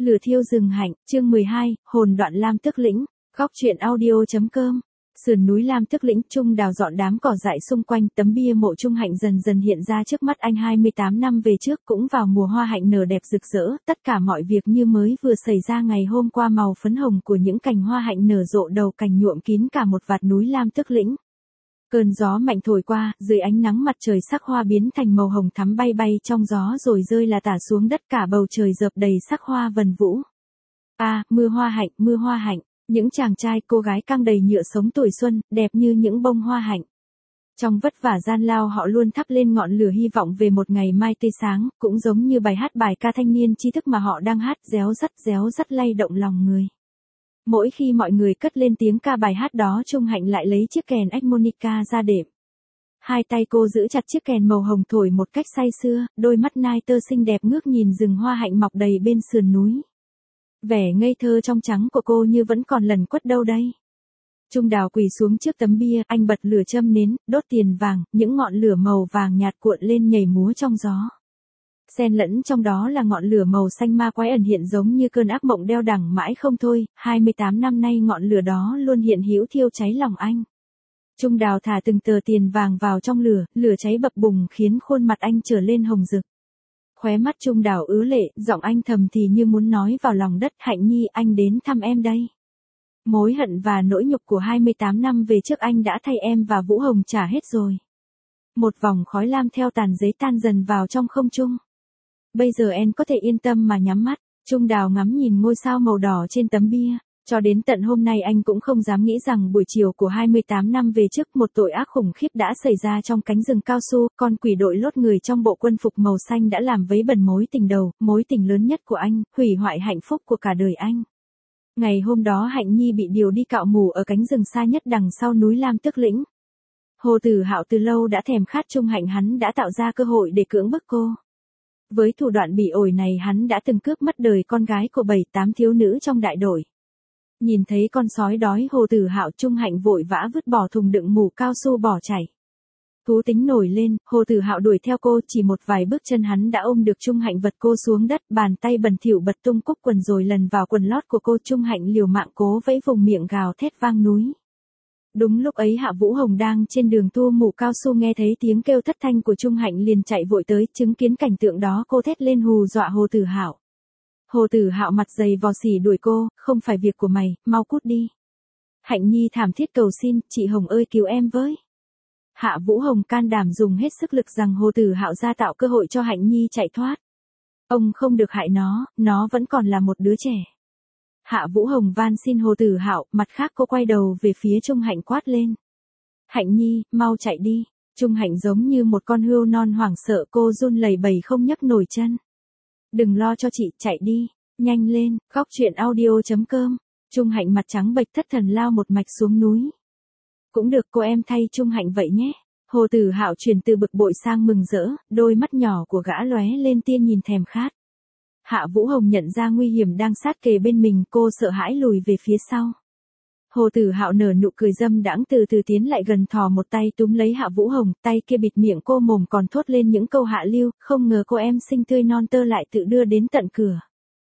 Lửa thiêu rừng hạnh, chương 12, hồn đoạn Lam Tức Lĩnh, góc truyện audio.com. Sườn núi Lam Tức Lĩnh, Trung Đào dọn đám cỏ dại xung quanh, tấm bia mộ Trung Hạnh dần dần hiện ra trước mắt anh 28 năm về trước, cũng vào mùa hoa hạnh nở đẹp rực rỡ, tất cả mọi việc như mới vừa xảy ra ngày hôm qua, màu phấn hồng của những cành hoa hạnh nở rộ đầu cành nhuộm kín cả một vạt núi Lam Tức Lĩnh. Cơn gió mạnh thổi qua, dưới ánh nắng mặt trời sắc hoa biến thành màu hồng thắm bay bay trong gió rồi rơi là tả xuống đất, cả bầu trời dợp đầy sắc hoa vần vũ. Mưa hoa hạnh, mưa hoa hạnh, những chàng trai cô gái căng đầy nhựa sống tuổi xuân, đẹp như những bông hoa hạnh. Trong vất vả gian lao họ luôn thắp lên ngọn lửa hy vọng về một ngày mai tươi sáng, cũng giống như bài hát bài ca thanh niên tri thức mà họ đang hát, réo rắt lay động lòng người. Mỗi khi mọi người cất lên tiếng ca bài hát đó, Trung Hạnh lại lấy chiếc kèn harmonica ra đệm. Hai tay cô giữ chặt chiếc kèn màu hồng thổi một cách say sưa, đôi mắt nai tơ xinh đẹp ngước nhìn rừng hoa hạnh mọc đầy bên sườn núi. Vẻ ngây thơ trong trắng của cô như vẫn còn lẩn quất đâu đây. Trung Đào quỳ xuống trước tấm bia, anh bật lửa châm nến, đốt tiền vàng, những ngọn lửa màu vàng nhạt cuộn lên nhảy múa trong gió. Xen lẫn trong đó là ngọn lửa màu xanh ma quái ẩn hiện giống như cơn ác mộng đeo đẳng mãi không thôi, 28 năm nay ngọn lửa đó luôn hiện hữu thiêu cháy lòng anh. Trung Đào thả từng tờ tiền vàng vào trong lửa, lửa cháy bập bùng khiến khuôn mặt anh trở lên hồng rực. Khóe mắt Trung Đào ứa lệ, giọng anh thầm thì như muốn nói vào lòng đất, Hạnh Nhi, anh đến thăm em đây. Mối hận và nỗi nhục của 28 năm về trước anh đã thay em và Vũ Hồng trả hết rồi. Một vòng khói lam theo tàn giấy tan dần vào trong không trung. Bây giờ em có thể yên tâm mà nhắm mắt. Trung Đào ngắm nhìn ngôi sao màu đỏ trên tấm bia. Cho đến tận hôm nay anh cũng không dám nghĩ rằng buổi chiều của 28 năm về trước một tội ác khủng khiếp đã xảy ra trong cánh rừng cao su. Con quỷ đội lốt người trong bộ quân phục màu xanh đã làm vấy bẩn mối tình đầu, mối tình lớn nhất của anh, hủy hoại hạnh phúc của cả đời anh. Ngày hôm đó Hạnh Nhi bị điều đi cạo mủ ở cánh rừng xa nhất đằng sau núi Lam Tức Lĩnh. Hồ Tử Hạo từ lâu đã thèm khát Trung Hạnh, hắn đã tạo ra cơ hội để cưỡng bức cô. Với thủ đoạn bỉ ổi này hắn đã từng cướp mất đời con gái của 7-8 thiếu nữ trong đại đội. Nhìn thấy con sói đói Hồ Tử Hạo, Trung Hạnh vội vã vứt bỏ thùng đựng mủ cao su bỏ chạy. Thú tính nổi lên, Hồ Tử Hạo đuổi theo cô, chỉ một vài bước chân hắn đã ôm được Trung Hạnh vật cô xuống đất, bàn tay bẩn thỉu bật tung cúc quần rồi lần vào quần lót của cô. Trung Hạnh liều mạng cố vẫy vùng miệng gào thét vang núi. Đúng lúc ấy Hạ Vũ Hồng đang trên đường tua mủ cao su nghe thấy tiếng kêu thất thanh của Trung Hạnh liền chạy vội tới, chứng kiến cảnh tượng đó cô thét lên hù dọa Hồ Tử Hạo. Hồ Tử Hạo mặt dày vò xỉ đuổi cô, không phải việc của mày, mau cút đi. Hạnh Nhi thảm thiết cầu xin, chị Hồng ơi cứu em với. Hạ Vũ Hồng can đảm dùng hết sức lực rằng Hồ Tử Hạo ra tạo cơ hội cho Hạnh Nhi chạy thoát. Ông không được hại nó vẫn còn là một đứa trẻ. Hạ Vũ Hồng van xin Hồ Tử Hạo, mặt khác cô quay đầu về phía Trung Hạnh quát lên. Hạnh Nhi, mau chạy đi. Trung Hạnh giống như một con hươu non hoảng sợ, cô run lẩy bẩy không nhấc nổi chân. Đừng lo cho chị, chạy đi, nhanh lên, góc truyện audio.com. Trung Hạnh mặt trắng bệch thất thần lao một mạch xuống núi. Cũng được, cô em thay Trung Hạnh vậy nhé. Hồ Tử Hạo chuyển từ bực bội sang mừng rỡ, đôi mắt nhỏ của gã lóe lên tia nhìn thèm khát. Hạ Vũ Hồng nhận ra nguy hiểm đang sát kề bên mình, cô sợ hãi lùi về phía sau. Hồ Tử Hạo nở nụ cười dâm đãng từ từ tiến lại gần, thò một tay túm lấy Hạ Vũ Hồng, tay kia bịt miệng cô, mồm còn thốt lên những câu hạ lưu, không ngờ cô em xinh tươi non tơ lại tự đưa đến tận cửa.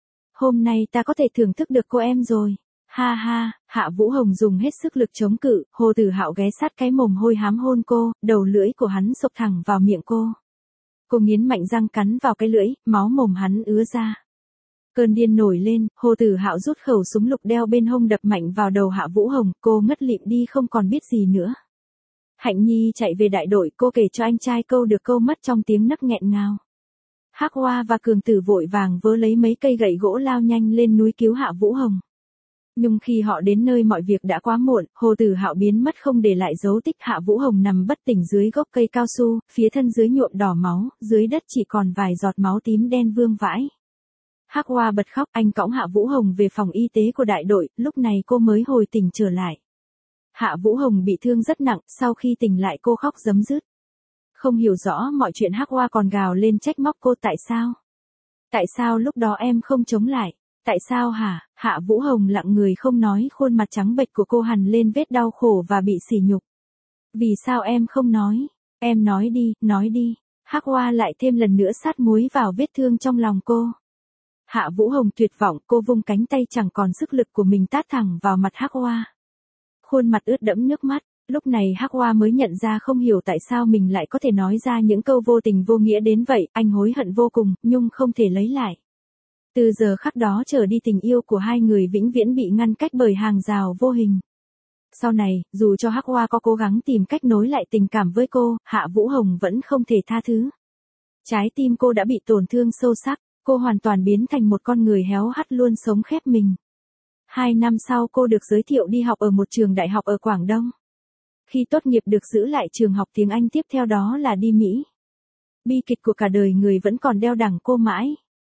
Hôm nay ta có thể thưởng thức được cô em rồi. Ha ha, Hạ Vũ Hồng dùng hết sức lực chống cự, Hồ Tử Hạo ghé sát cái mồm hôi hám hôn cô, đầu lưỡi của hắn xộc thẳng vào miệng cô. Cô nghiến mạnh răng cắn vào cái lưỡi, máu mồm hắn ứa ra. Cơn điên nổi lên, Hồ Tử Hạo rút khẩu súng lục đeo bên hông đập mạnh vào đầu Hạ Vũ Hồng, cô ngất lịm đi không còn biết gì nữa. Hạnh Nhi chạy về đại đội, cô kể cho anh trai câu được câu mất trong tiếng nấc nghẹn ngào. Hắc Hoa và Cường Tử vội vàng vớ lấy mấy cây gậy gỗ lao nhanh lên núi cứu Hạ Vũ Hồng. Nhưng khi họ đến nơi mọi việc đã quá muộn, Hồ Tử Hạo biến mất không để lại dấu tích. Hạ Vũ Hồng nằm bất tỉnh dưới gốc cây cao su, phía thân dưới nhuộm đỏ máu, dưới đất chỉ còn vài giọt máu tím đen vương vãi. Hắc Hoa bật khóc, anh cõng Hạ Vũ Hồng về phòng y tế của đại đội, lúc này cô mới hồi tỉnh trở lại. Hạ Vũ Hồng bị thương rất nặng, sau khi tỉnh lại cô khóc rấm rứt. Không hiểu rõ mọi chuyện, Hắc Hoa còn gào lên trách móc cô, tại sao? Tại sao lúc đó em không chống lại? Tại sao hả? Hạ Vũ Hồng lặng người không nói, khuôn mặt trắng bệch của cô hằn lên vết đau khổ và bị sỉ nhục. Vì sao em không nói? Em nói đi, nói đi. Hắc Hoa lại thêm lần nữa sát muối vào vết thương trong lòng cô. Hạ Vũ Hồng tuyệt vọng, cô vung cánh tay chẳng còn sức lực của mình tát thẳng vào mặt Hắc Hoa. Khuôn mặt ướt đẫm nước mắt, lúc này Hắc Hoa mới nhận ra không hiểu tại sao mình lại có thể nói ra những câu vô tình vô nghĩa đến vậy, anh hối hận vô cùng, nhưng không thể lấy lại. Từ giờ khắc đó trở đi tình yêu của hai người vĩnh viễn bị ngăn cách bởi hàng rào vô hình. Sau này, dù cho Hắc Hoa có cố gắng tìm cách nối lại tình cảm với cô, Hạ Vũ Hồng vẫn không thể tha thứ. Trái tim cô đã bị tổn thương sâu sắc, cô hoàn toàn biến thành một con người héo hắt luôn sống khép mình. 2 năm sau cô được giới thiệu đi học ở một trường đại học ở Quảng Đông. Khi tốt nghiệp được giữ lại trường học tiếng Anh, tiếp theo đó là đi Mỹ. Bi kịch của cả đời người vẫn còn đeo đẳng cô mãi.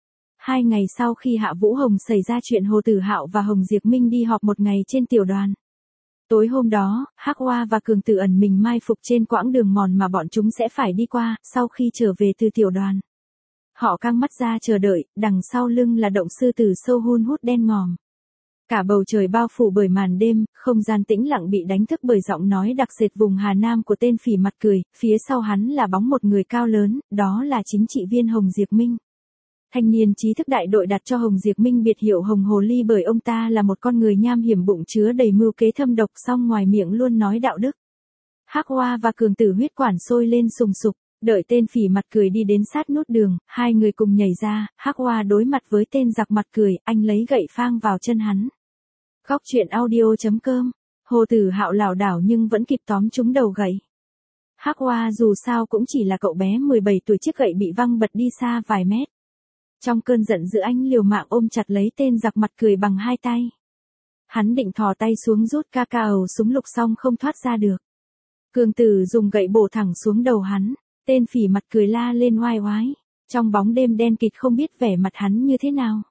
2 ngày sau khi Hạ Vũ Hồng xảy ra chuyện, Hồ Tử Hạo và Hồng Diệp Minh đi họp một ngày trên tiểu đoàn. Tối hôm đó, Hắc Hoa và Cường Tử ẩn mình mai phục trên quãng đường mòn mà bọn chúng sẽ phải đi qua, sau khi trở về từ tiểu đoàn. Họ căng mắt ra chờ đợi, đằng sau lưng là động sư tử sâu hun hút đen ngòm. Cả bầu trời bao phủ bởi màn đêm, không gian tĩnh lặng bị đánh thức bởi giọng nói đặc sệt vùng Hà Nam của tên phỉ mặt cười, phía sau hắn là bóng một người cao lớn, đó là chính trị viên Hồng Diệp Minh. Thanh niên trí thức đại đội đặt cho Hồng Diệp Minh biệt hiệu Hồng Hồ Ly bởi ông ta là một con người nham hiểm, bụng chứa đầy mưu kế thâm độc, song ngoài miệng luôn nói đạo đức. Hắc Hoa và Cường Tử huyết quản sôi lên sùng sục, đợi tên phỉ mặt cười đi đến sát nút đường, hai người cùng nhảy ra, Hắc Hoa đối mặt với tên giặc mặt cười, anh lấy gậy phang vào chân hắn. Góc truyện audio.com, Hồ Tử Hạo lảo đảo nhưng vẫn kịp tóm trúng đầu gậy. Hắc Hoa dù sao cũng chỉ là cậu bé 17 tuổi, chiếc gậy bị văng bật đi xa vài mét. Trong cơn giận dữ anh liều mạng ôm chặt lấy tên giặc mặt cười bằng hai tay. Hắn định thò tay xuống rút cacao súng lục xong không thoát ra được. Cường Tử dùng gậy bổ thẳng xuống đầu hắn, tên phỉ mặt cười la lên oai oái. Trong bóng đêm đen kịt không biết vẻ mặt hắn như thế nào.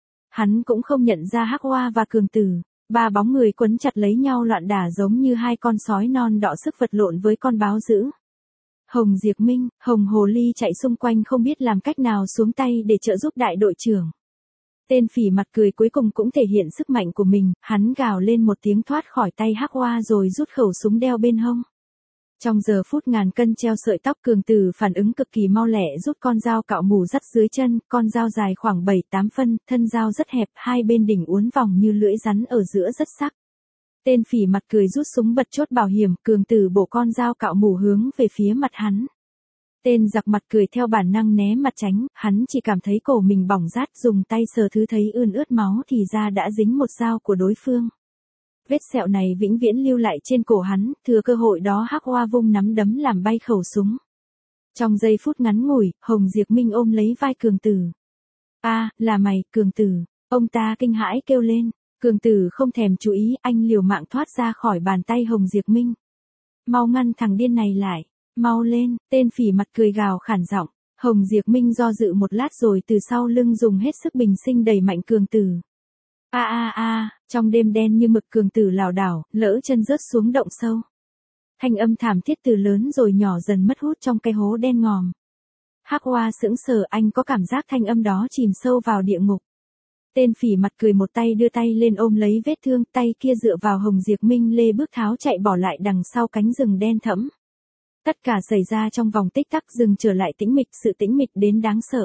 Hắn cũng không nhận ra Hắc Hoa và Cường Tử, ba bóng người quấn chặt lấy nhau loạn đả giống như hai con sói non đọ sức vật lộn với con báo dữ. Hồng Diệp Minh, Hồng Hồ Ly chạy xung quanh không biết làm cách nào xuống tay để trợ giúp đại đội trưởng. Tên phỉ mặt cười cuối cùng cũng thể hiện sức mạnh của mình, hắn gào lên một tiếng thoát khỏi tay Hắc Hoa rồi rút khẩu súng đeo bên hông. Trong giờ phút ngàn cân treo sợi tóc, Cường Tử phản ứng cực kỳ mau lẹ, rút con dao cạo mủ dắt dưới chân, con dao dài khoảng 7-8 phân, thân dao rất hẹp, hai bên đỉnh uốn vòng như lưỡi rắn, ở giữa rất sắc. Tên phỉ mặt cười rút súng bật chốt bảo hiểm, Cường Tử bổ con dao cạo mủ hướng về phía mặt hắn. Tên giặc mặt cười theo bản năng né mặt tránh, hắn chỉ cảm thấy cổ mình bỏng rát, dùng tay sờ thứ thấy ươn ướt máu thì ra đã dính một dao của đối phương. Vết sẹo này vĩnh viễn lưu lại trên cổ hắn, thừa cơ hội đó Hắc Hoa vung nắm đấm làm bay khẩu súng. Trong giây phút ngắn ngủi, Hồng Diệp Minh ôm lấy vai Cường Tử. Là mày, Cường Tử, ông ta kinh hãi kêu lên. Cường Tử không thèm chú ý, anh liều mạng thoát ra khỏi bàn tay Hồng Diệp Minh. Mau ngăn thằng điên này lại, mau lên, tên phỉ mặt cười gào khản giọng. Hồng Diệp Minh do dự một lát rồi từ sau lưng dùng hết sức bình sinh đẩy mạnh Cường Tử. Trong đêm đen như mực, Cường Tử lảo đảo, lỡ chân rớt xuống động sâu. Thanh âm thảm thiết từ lớn rồi nhỏ dần mất hút trong cái hố đen ngòm. Hắc Hoa sững sờ, anh có cảm giác thanh âm đó chìm sâu vào địa ngục. Tên phỉ mặt cười một tay đưa tay lên ôm lấy vết thương, tay kia dựa vào Hồng Diệp Minh lê bước tháo chạy bỏ lại đằng sau cánh rừng đen thẫm. Tất cả xảy ra trong vòng tích tắc, rừng trở lại tĩnh mịch, sự tĩnh mịch đến đáng sợ.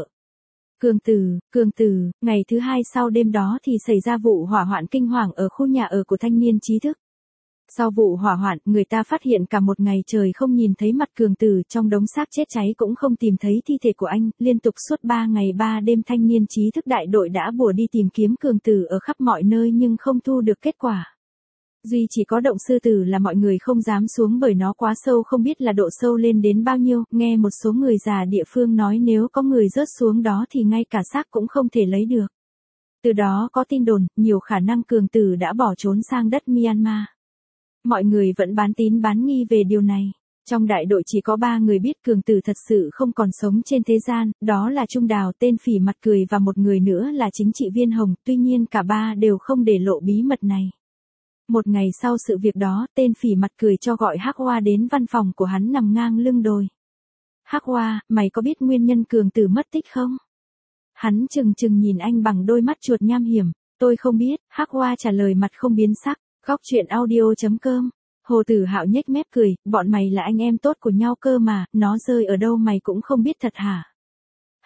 Cường Tử, ngày thứ hai sau đêm đó thì xảy ra vụ hỏa hoạn kinh hoàng ở khu nhà ở của thanh niên trí thức. Sau vụ hỏa hoạn, người ta phát hiện cả một ngày trời không nhìn thấy mặt Cường Tử, trong đống xác chết cháy cũng không tìm thấy thi thể của anh, liên tục suốt 3 ngày 3 đêm thanh niên trí thức đại đội đã bủa đi tìm kiếm Cường Tử ở khắp mọi nơi nhưng không thu được kết quả. Duy chỉ có động sư tử là mọi người không dám xuống bởi nó quá sâu, không biết là độ sâu lên đến bao nhiêu, nghe một số người già địa phương nói nếu có người rớt xuống đó thì ngay cả xác cũng không thể lấy được. Từ đó có tin đồn, nhiều khả năng Cường Tử đã bỏ trốn sang đất Myanmar. Mọi người vẫn bán tín bán nghi về điều này. Trong đại đội chỉ có 3 người biết Cường Tử thật sự không còn sống trên thế gian, đó là Trung Đào, tên phỉ mặt cười và một người nữa là chính trị viên Hồng, tuy nhiên cả ba đều không để lộ bí mật này. Một ngày sau sự việc đó, tên phỉ mặt cười cho gọi Hắc Hoa đến văn phòng của hắn nằm ngang lưng đồi. Hắc Hoa, mày có biết nguyên nhân Cường Tử mất tích không? Hắn chừng nhìn anh bằng đôi mắt chuột nham hiểm. Tôi không biết, Hắc Hoa trả lời mặt không biến sắc. Góc truyện audio.com, Hồ Tử Hạo nhếch mép cười, bọn mày là anh em tốt của nhau cơ mà, nó rơi ở đâu mày cũng không biết thật hả?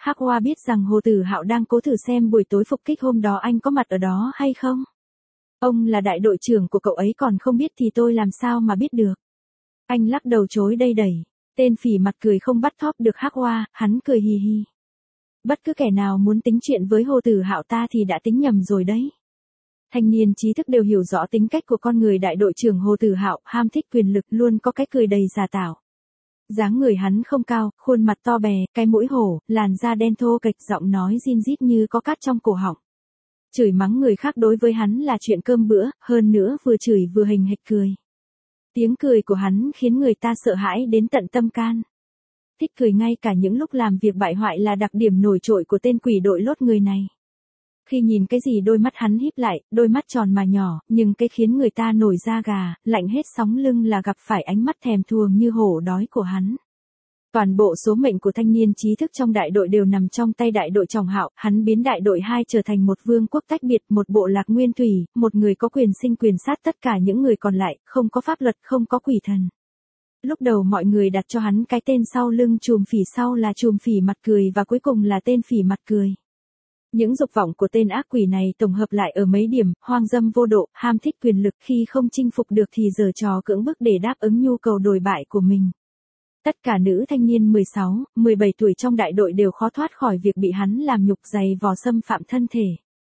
Hắc Hoa biết rằng Hồ Tử Hạo đang cố thử xem buổi tối phục kích hôm đó anh có mặt ở đó hay không. Ông là đại đội trưởng của cậu ấy còn không biết thì tôi làm sao mà biết được. Anh lắc đầu chối đây đẩy. Tên phỉ mặt cười không bắt thóp được Hắc Hoa, hắn cười hì hì. Bất cứ kẻ nào muốn tính chuyện với Hồ Tử Hạo ta thì đã tính nhầm rồi đấy. Thanh niên trí thức đều hiểu rõ tính cách của con người đại đội trưởng Hồ Tử Hạo, ham thích quyền lực, luôn có cái cười đầy giả tạo. Dáng người hắn không cao, khuôn mặt to bè, cái mũi hổ, làn da đen thô kệch, giọng nói rin rít như có cát trong cổ họng. Chửi mắng người khác đối với hắn là chuyện cơm bữa, hơn nữa vừa chửi vừa hình hạch cười. Tiếng cười của hắn khiến người ta sợ hãi đến tận tâm can. Thích cười ngay cả những lúc làm việc bại hoại là đặc điểm nổi trội của tên quỷ đội lốt người này. Khi nhìn cái gì đôi mắt hắn híp lại, đôi mắt tròn mà nhỏ, nhưng cái khiến người ta nổi da gà, lạnh hết sóng lưng là gặp phải ánh mắt thèm thuồng như hổ đói của hắn. Toàn bộ số mệnh của thanh niên trí thức trong đại đội đều nằm trong tay đại đội Trọng Hạo, hắn biến đại đội 2 trở thành một vương quốc tách biệt, một bộ lạc nguyên thủy, một người có quyền sinh quyền sát tất cả những người còn lại, không có pháp luật, không có quỷ thần. Lúc đầu mọi người đặt cho hắn cái tên sau lưng chùm phỉ, sau là chùm phỉ mặt cười và cuối cùng là tên phỉ mặt cười. Những dục vọng của tên ác quỷ này tổng hợp lại ở mấy điểm: hoang dâm vô độ, ham thích quyền lực, khi không chinh phục được thì giở trò cưỡng bức để đáp ứng nhu cầu đồi bại của mình. Tất cả nữ thanh niên 16, 17 tuổi trong đại đội đều khó thoát khỏi việc bị hắn làm nhục, giày vò, xâm phạm thân thể.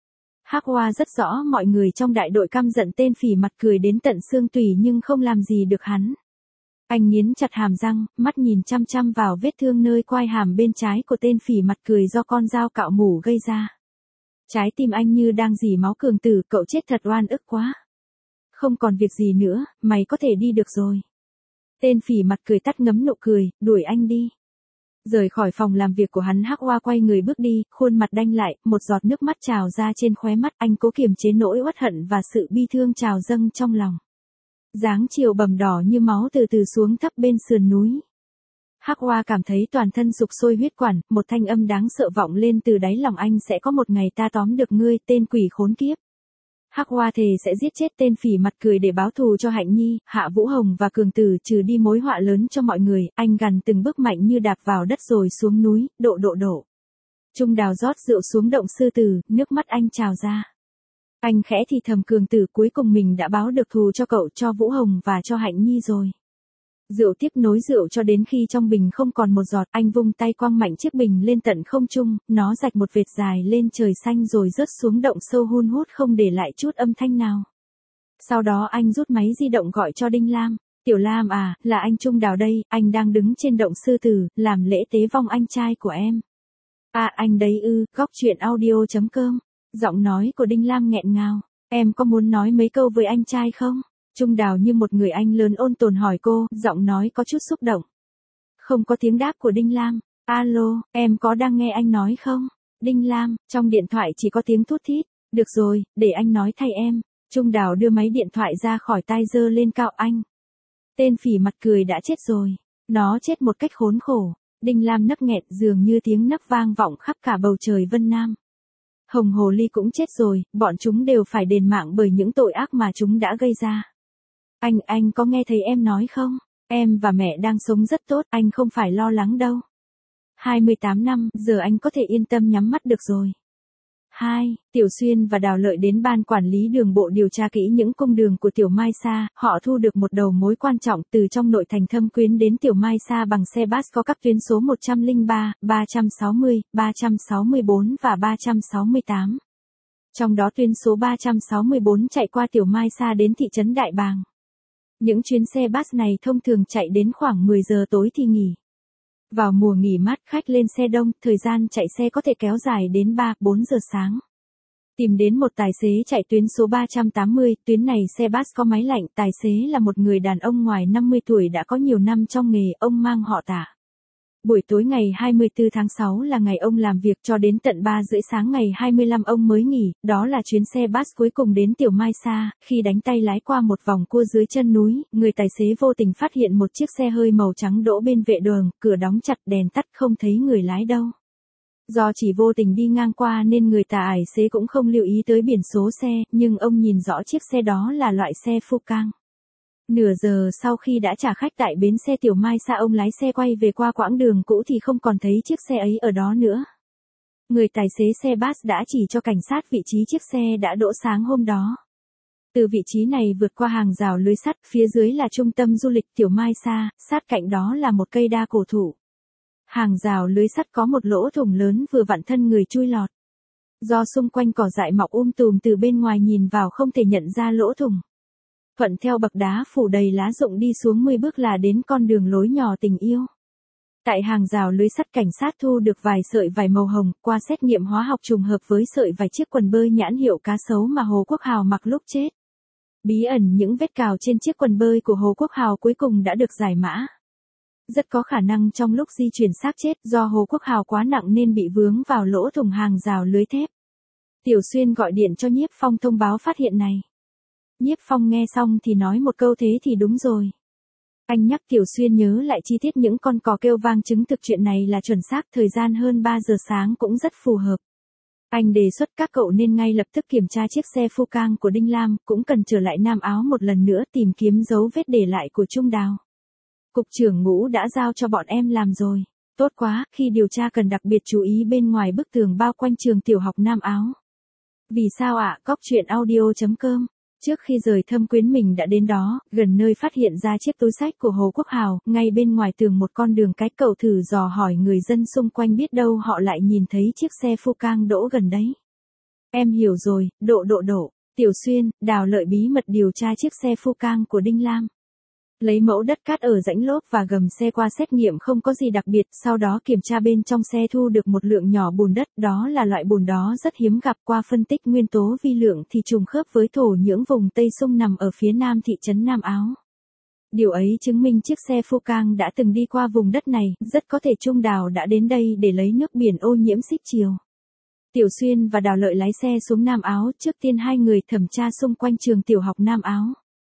Hắc Hoa rất rõ mọi người trong đại đội căm giận tên phỉ mặt cười đến tận xương tủy nhưng không làm gì được hắn. Anh nghiến chặt hàm răng, mắt nhìn chăm chăm vào vết thương nơi quai hàm bên trái của tên phỉ mặt cười do con dao cạo mủ gây ra. Trái tim anh như đang rỉ máu. Cường tử, cậu chết thật oan ức quá. Không còn việc gì nữa, mày có thể đi được rồi. Tên phỉ mặt cười tắt ngấm nụ cười, đuổi anh đi. Rời khỏi phòng làm việc của hắn, Hắc Hoa quay người bước đi, khuôn mặt đanh lại, một giọt nước mắt trào ra trên khóe mắt. Anh cố kiềm chế nỗi uất hận và sự bi thương trào dâng trong lòng. Dáng chiều bầm đỏ như máu từ từ xuống thấp bên sườn núi. Hắc Hoa cảm thấy toàn thân sục sôi huyết quản, một thanh âm đáng sợ vọng lên từ đáy lòng anh: sẽ có một ngày ta tóm được ngươi, tên quỷ khốn kiếp. Hắc Hoa thề sẽ giết chết tên phỉ mặt cười để báo thù cho Hạnh Nhi, Hạ Vũ Hồng và Cường Tử, trừ đi mối họa lớn cho mọi người. Anh gằn từng bước mạnh như đạp vào đất rồi xuống núi, độ. Trung Đào rót rượu xuống động sư tử, nước mắt anh trào ra. Anh khẽ thì thầm: Cường Tử, cuối cùng mình đã báo được thù cho cậu, cho Vũ Hồng và cho Hạnh Nhi rồi. Rượu tiếp nối rượu cho đến khi trong bình không còn một giọt, anh vung tay quăng mạnh chiếc bình lên tận không trung, nó rạch một vệt dài lên trời xanh rồi rớt xuống động sâu hun hút không để lại chút âm thanh nào. Sau đó anh rút máy di động gọi cho Đinh Lam. Tiểu Lam à, là anh Trung Đào đây, anh đang đứng trên động sư tử, làm lễ tế vong anh trai của em. À anh đấy ư, góc truyện audio.com. Giọng nói của Đinh Lam nghẹn ngào. Em có muốn nói mấy câu với anh trai không? Trung Đào như một người anh lớn ôn tồn hỏi cô, giọng nói có chút xúc động. Không có tiếng đáp của Đinh Lam. Alo, em có đang nghe anh nói không? Đinh Lam, trong điện thoại chỉ có tiếng thút thít. Được rồi, để anh nói thay em. Trung Đào đưa máy điện thoại ra khỏi tai giơ lên cao. Anh. Tên phỉ mặt cười đã chết rồi. Nó chết một cách khốn khổ. Đinh Lam nấc nghẹn, dường như tiếng nấc vang vọng khắp cả bầu trời Vân Nam. Hồng Hồ Ly cũng chết rồi, bọn chúng đều phải đền mạng bởi những tội ác mà chúng đã gây ra. Anh có nghe thấy em nói không? Em và mẹ đang sống rất tốt, anh không phải lo lắng đâu. 28 năm, giờ anh có thể yên tâm nhắm mắt được rồi. 2. Tiểu Xuyên và Đào Lợi đến ban quản lý đường bộ điều tra kỹ những cung đường của Tiểu Mai Sa, họ thu được một đầu mối quan trọng: từ trong nội thành Thâm Quyến đến Tiểu Mai Sa bằng xe bus có các tuyến số 103, 360, 364 và 368. Trong đó tuyến số 364 chạy qua Tiểu Mai Sa đến thị trấn Đại Bàng. Những chuyến xe bus này thông thường chạy đến khoảng 10 giờ tối thì nghỉ. Vào mùa nghỉ mát, khách lên xe đông, thời gian chạy xe có thể kéo dài đến 3-4 giờ sáng. Tìm đến một tài xế chạy tuyến số 380, tuyến này xe bus có máy lạnh, tài xế là một người đàn ông ngoài 50 tuổi đã có nhiều năm trong nghề, ông mang họ Tạ. Buổi tối ngày 24 tháng 6 là ngày ông làm việc cho đến tận 3 rưỡi sáng ngày 25 ông mới nghỉ, đó là chuyến xe bus cuối cùng đến Tiểu Mai Sa. Khi đánh tay lái qua một vòng cua dưới chân núi, người tài xế vô tình phát hiện một chiếc xe hơi màu trắng đỗ bên vệ đường, cửa đóng chặt, đèn tắt, không thấy người lái đâu. Do chỉ vô tình đi ngang qua nên người tài xế cũng không lưu ý tới biển số xe, nhưng ông nhìn rõ chiếc xe đó là loại xe Fukang. Nửa giờ sau khi đã trả khách tại bến xe Tiểu Mai Sa, ông lái xe quay về qua quãng đường cũ thì không còn thấy chiếc xe ấy ở đó nữa. Người tài xế xe bus đã chỉ cho cảnh sát vị trí chiếc xe đã đỗ sáng hôm đó. Từ vị trí này vượt qua hàng rào lưới sắt, phía dưới là trung tâm du lịch Tiểu Mai Sa, sát cạnh đó là một cây đa cổ thụ. Hàng rào lưới sắt có một lỗ thủng lớn vừa vặn thân người chui lọt. Do xung quanh cỏ dại mọc tùm từ bên ngoài nhìn vào không thể nhận ra lỗ thủng. Thuận theo bậc đá phủ đầy lá rụng đi xuống 10 bước là đến con đường lối nhỏ tình yêu. Tại hàng rào lưới sắt cảnh sát thu được vài sợi vải màu hồng, qua xét nghiệm hóa học trùng hợp với sợi vải chiếc quần bơi nhãn hiệu cá sấu mà Hồ Quốc Hào mặc lúc chết. Bí ẩn những vết cào trên chiếc quần bơi của Hồ Quốc Hào cuối cùng đã được giải mã. Rất có khả năng trong lúc di chuyển xác chết do Hồ Quốc Hào quá nặng nên bị vướng vào lỗ thủng hàng rào lưới thép. Tiểu Xuyên gọi điện cho Nhiếp Phong thông báo phát hiện này. Nhiếp Phong nghe xong thì nói một câu thế thì đúng rồi. Anh nhắc Tiểu Xuyên nhớ lại chi tiết những con cò kêu vang chứng thực chuyện này là chuẩn xác, thời gian hơn 3 giờ sáng cũng rất phù hợp. Anh đề xuất các cậu nên ngay lập tức kiểm tra chiếc xe Fukang của Đinh Lam, cũng cần trở lại Nam Áo một lần nữa tìm kiếm dấu vết để lại của Trung Đào. Cục trưởng Ngũ đã giao cho bọn em làm rồi. Tốt quá, khi điều tra cần đặc biệt chú ý bên ngoài bức tường bao quanh trường tiểu học Nam Áo. Vì sao ạ? Cóc.audio.com. Trước khi rời Thâm Quyến mình đã đến đó, gần nơi phát hiện ra chiếc túi xách của Hồ Quốc Hào, ngay bên ngoài tường một con đường cái, cậu thử dò hỏi người dân xung quanh biết đâu họ lại nhìn thấy chiếc xe Fukang đỗ gần đấy. Em hiểu rồi, độ. Tiểu Xuyên, Đào Lợi bí mật điều tra chiếc xe Fukang của Đinh Lam. Lấy mẫu đất cát ở rãnh lốp và gầm xe qua xét nghiệm không có gì đặc biệt, sau đó kiểm tra bên trong xe thu được một lượng nhỏ bùn đất, đó là loại bùn đó rất hiếm gặp, qua phân tích nguyên tố vi lượng thì trùng khớp với thổ nhưỡng vùng Tây Sung nằm ở phía nam thị trấn Nam Áo. Điều ấy chứng minh chiếc xe Fukang đã từng đi qua vùng đất này, rất có thể Trung Đào đã đến đây để lấy nước biển ô nhiễm xích chiều. Tiểu Xuyên và Đào Lợi lái xe xuống Nam Áo, trước tiên hai người thẩm tra xung quanh trường tiểu học Nam Áo.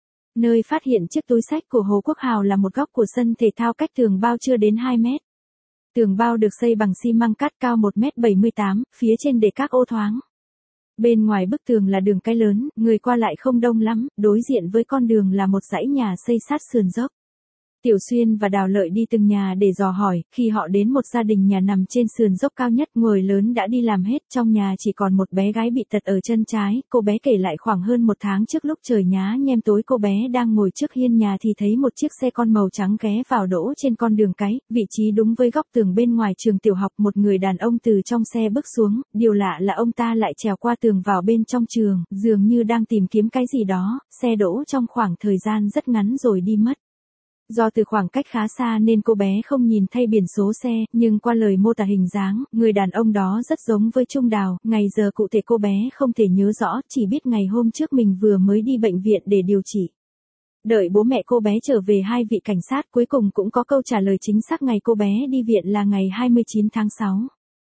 Nơi phát hiện chiếc túi xách của Hồ Quốc Hào là một góc của sân thể thao cách tường bao chưa đến 2 mét. Tường bao được xây bằng xi măng cát cao 1,78 m, phía trên để các ô thoáng. Bên ngoài bức tường là đường cái lớn, người qua lại không đông lắm, đối diện với con đường là một dãy nhà xây sát sườn dốc. Tiểu Xuyên và Đào Lợi đi từng nhà để dò hỏi, khi họ đến một gia đình nhà nằm trên sườn dốc cao nhất, người lớn đã đi làm hết, trong nhà chỉ còn một bé gái bị tật ở chân trái, cô bé kể lại khoảng hơn 1 tháng trước lúc trời nhá nhem tối cô bé đang ngồi trước hiên nhà thì thấy một chiếc xe con màu trắng ghé vào đỗ trên con đường cái, vị trí đúng với góc tường bên ngoài trường tiểu học. Một người đàn ông từ trong xe bước xuống, điều lạ là ông ta lại trèo qua tường vào bên trong trường, dường như đang tìm kiếm cái gì đó, xe đỗ trong khoảng thời gian rất ngắn rồi đi mất. Do từ khoảng cách khá xa nên cô bé không nhìn thấy biển số xe, nhưng qua lời mô tả hình dáng, người đàn ông đó rất giống với Trung Đào, ngày giờ cụ thể cô bé không thể nhớ rõ, chỉ biết ngày hôm trước mình vừa mới đi bệnh viện để điều trị. Đợi bố mẹ cô bé trở về, hai vị cảnh sát cuối cùng cũng có câu trả lời chính xác, ngày cô bé đi viện là ngày 29 tháng 6.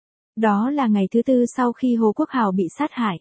Đó là ngày thứ tư sau khi Hồ Quốc Hào bị sát hại.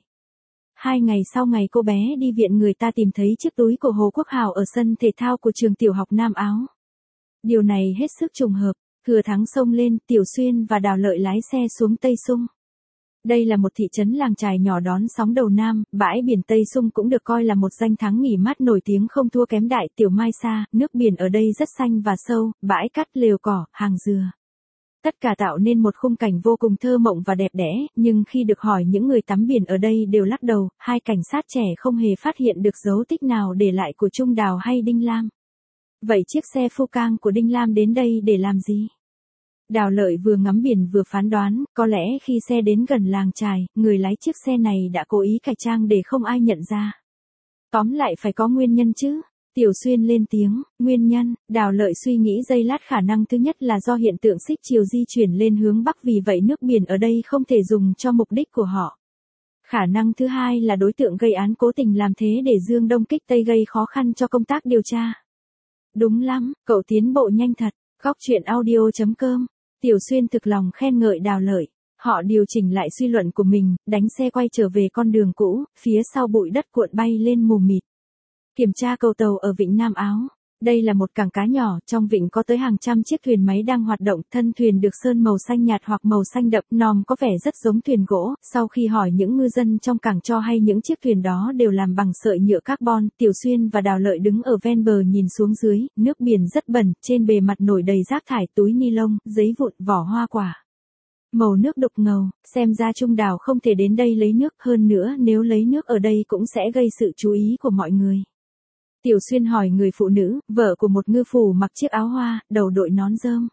2 ngày sau ngày cô bé đi viện, người ta tìm thấy chiếc túi của Hồ Quốc Hào ở sân thể thao của trường tiểu học Nam Áo. Điều này hết sức trùng hợp. Thừa thắng xông lên, Tiểu Xuyên và Đào Lợi lái xe xuống Tây Sung. Đây là một thị trấn làng chài nhỏ đón sóng đầu Nam, bãi biển Tây Sung cũng được coi là một danh thắng nghỉ mát nổi tiếng không thua kém Đại Tiểu Mai Sa, nước biển ở đây rất xanh và sâu, bãi cát, lều cỏ, hàng dừa. Tất cả tạo nên một khung cảnh vô cùng thơ mộng và đẹp đẽ, nhưng khi được hỏi những người tắm biển ở đây đều lắc đầu, hai cảnh sát trẻ không hề phát hiện được dấu tích nào để lại của Trung Đào hay Đinh Lam. Vậy chiếc xe Fukang của Đinh Lam đến đây để làm gì? Đào Lợi vừa ngắm biển vừa phán đoán, có lẽ khi xe đến gần làng chài, người lái chiếc xe này đã cố ý cải trang để không ai nhận ra. Tóm lại phải có nguyên nhân chứ. Tiểu Xuyên lên tiếng, nguyên nhân. Đào Lợi suy nghĩ giây lát, khả năng thứ nhất là do hiện tượng xích chiều di chuyển lên hướng Bắc, vì vậy nước biển ở đây không thể dùng cho mục đích của họ. Khả năng thứ hai là đối tượng gây án cố tình làm thế để dương Đông kích Tây, gây khó khăn cho công tác điều tra. Đúng lắm, cậu tiến bộ nhanh thật. Cóc.audio.com. Tiểu Xuyên thực lòng khen ngợi Đào Lợi. Họ điều chỉnh lại suy luận của mình, đánh xe quay trở về con đường cũ, phía sau bụi đất cuộn bay lên mù mịt. Kiểm tra cầu tàu ở vịnh Nam Áo. Đây là một cảng cá nhỏ, trong vịnh có tới hàng trăm chiếc thuyền máy đang hoạt động, thân thuyền được sơn màu xanh nhạt hoặc màu xanh đậm, nòm có vẻ rất giống thuyền gỗ. Sau khi hỏi những ngư dân trong cảng cho hay những chiếc thuyền đó đều làm bằng sợi nhựa carbon. Tiểu Xuyên và Đào Lợi đứng ở ven bờ nhìn xuống dưới, nước biển rất bẩn, trên bề mặt nổi đầy rác thải, túi ni lông, giấy vụn, vỏ hoa quả. Màu nước đục ngầu, xem ra Trung Đào không thể đến đây lấy nước, hơn nữa nếu lấy nước ở đây cũng sẽ gây sự chú ý của mọi người. Tiểu Xuyên hỏi người phụ nữ, vợ của một ngư phủ mặc chiếc áo hoa, đầu đội nón rơm.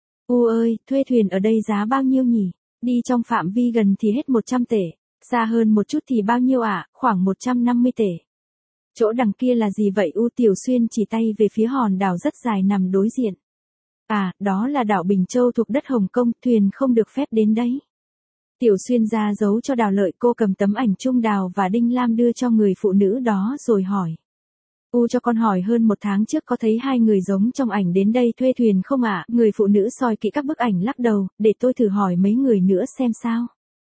U ơi, thuê thuyền ở đây giá bao nhiêu nhỉ? Đi trong phạm vi gần thì hết 100 tể, xa hơn một chút thì bao nhiêu ạ? Khoảng 150 tể. Chỗ đằng kia là gì vậy? Tiểu Xuyên chỉ tay về phía hòn đảo rất dài nằm đối diện. À, đó là đảo Bình Châu thuộc đất Hồng Kông, thuyền không được phép đến đấy. Tiểu Xuyên ra dấu cho Đào Lợi, cô cầm tấm ảnh Trung Đào và Đinh Lam đưa cho người phụ nữ đó rồi hỏi. Cho con hỏi hơn 1 tháng trước có thấy hai người giống trong ảnh đến đây thuê thuyền không ạ? Người phụ nữ soi kỹ các bức ảnh lắc đầu, để tôi thử hỏi mấy người nữa xem sao.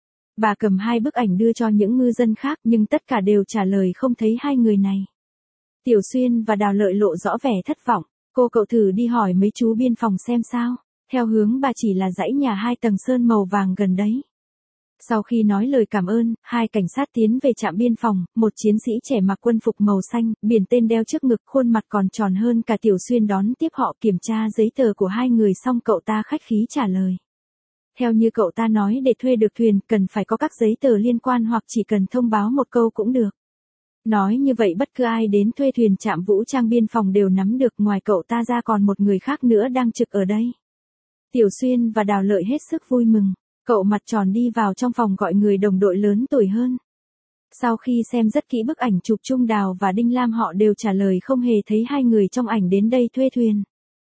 Bà cầm 2 bức ảnh đưa cho những ngư dân khác nhưng tất cả đều trả lời không thấy hai người này. Tiểu Xuyên và Đào Lợi lộ rõ vẻ thất vọng. Cậu thử đi hỏi mấy chú biên phòng xem sao. Theo hướng bà chỉ là dãy nhà 2 tầng sơn màu vàng gần đấy. Sau khi nói lời cảm ơn, 2 cảnh sát tiến về trạm biên phòng, một chiến sĩ trẻ mặc quân phục màu xanh, biển tên đeo trước ngực, khuôn mặt còn tròn hơn cả Tiểu Xuyên đón tiếp họ, kiểm tra giấy tờ của hai người xong cậu ta khách khí trả lời. Theo như cậu ta nói, để thuê được thuyền cần phải có các giấy tờ liên quan hoặc chỉ cần thông báo một câu cũng được. Nói như vậy bất cứ ai đến thuê thuyền trạm vũ trang biên phòng đều nắm được, ngoài cậu ta ra còn một người khác nữa đang trực ở đây. Tiểu Xuyên và Đào Lợi hết sức vui mừng. Cậu mặt tròn đi vào trong phòng gọi người đồng đội lớn tuổi hơn. Sau khi xem rất kỹ bức ảnh chụp Trung Đào và Đinh Lam họ đều trả lời không hề thấy hai người trong ảnh đến đây thuê thuyền.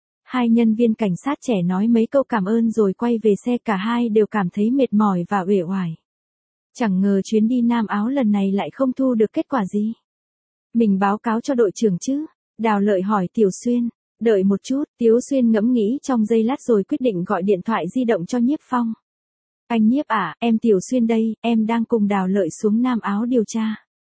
2 nhân viên cảnh sát trẻ nói mấy câu cảm ơn rồi quay về xe, cả hai đều cảm thấy mệt mỏi và uể oải. Chẳng ngờ chuyến đi Nam Áo lần này lại không thu được kết quả gì. Mình báo cáo cho đội trưởng chứ? Đào Lợi hỏi Tiểu Xuyên. Đợi một chút, Tiểu Xuyên ngẫm nghĩ trong giây lát rồi quyết định gọi điện thoại di động cho Nhiếp Phong. Anh Nhiếp à, em Tiểu Xuyên đây, em đang cùng Đào Lợi xuống Nam Áo điều tra.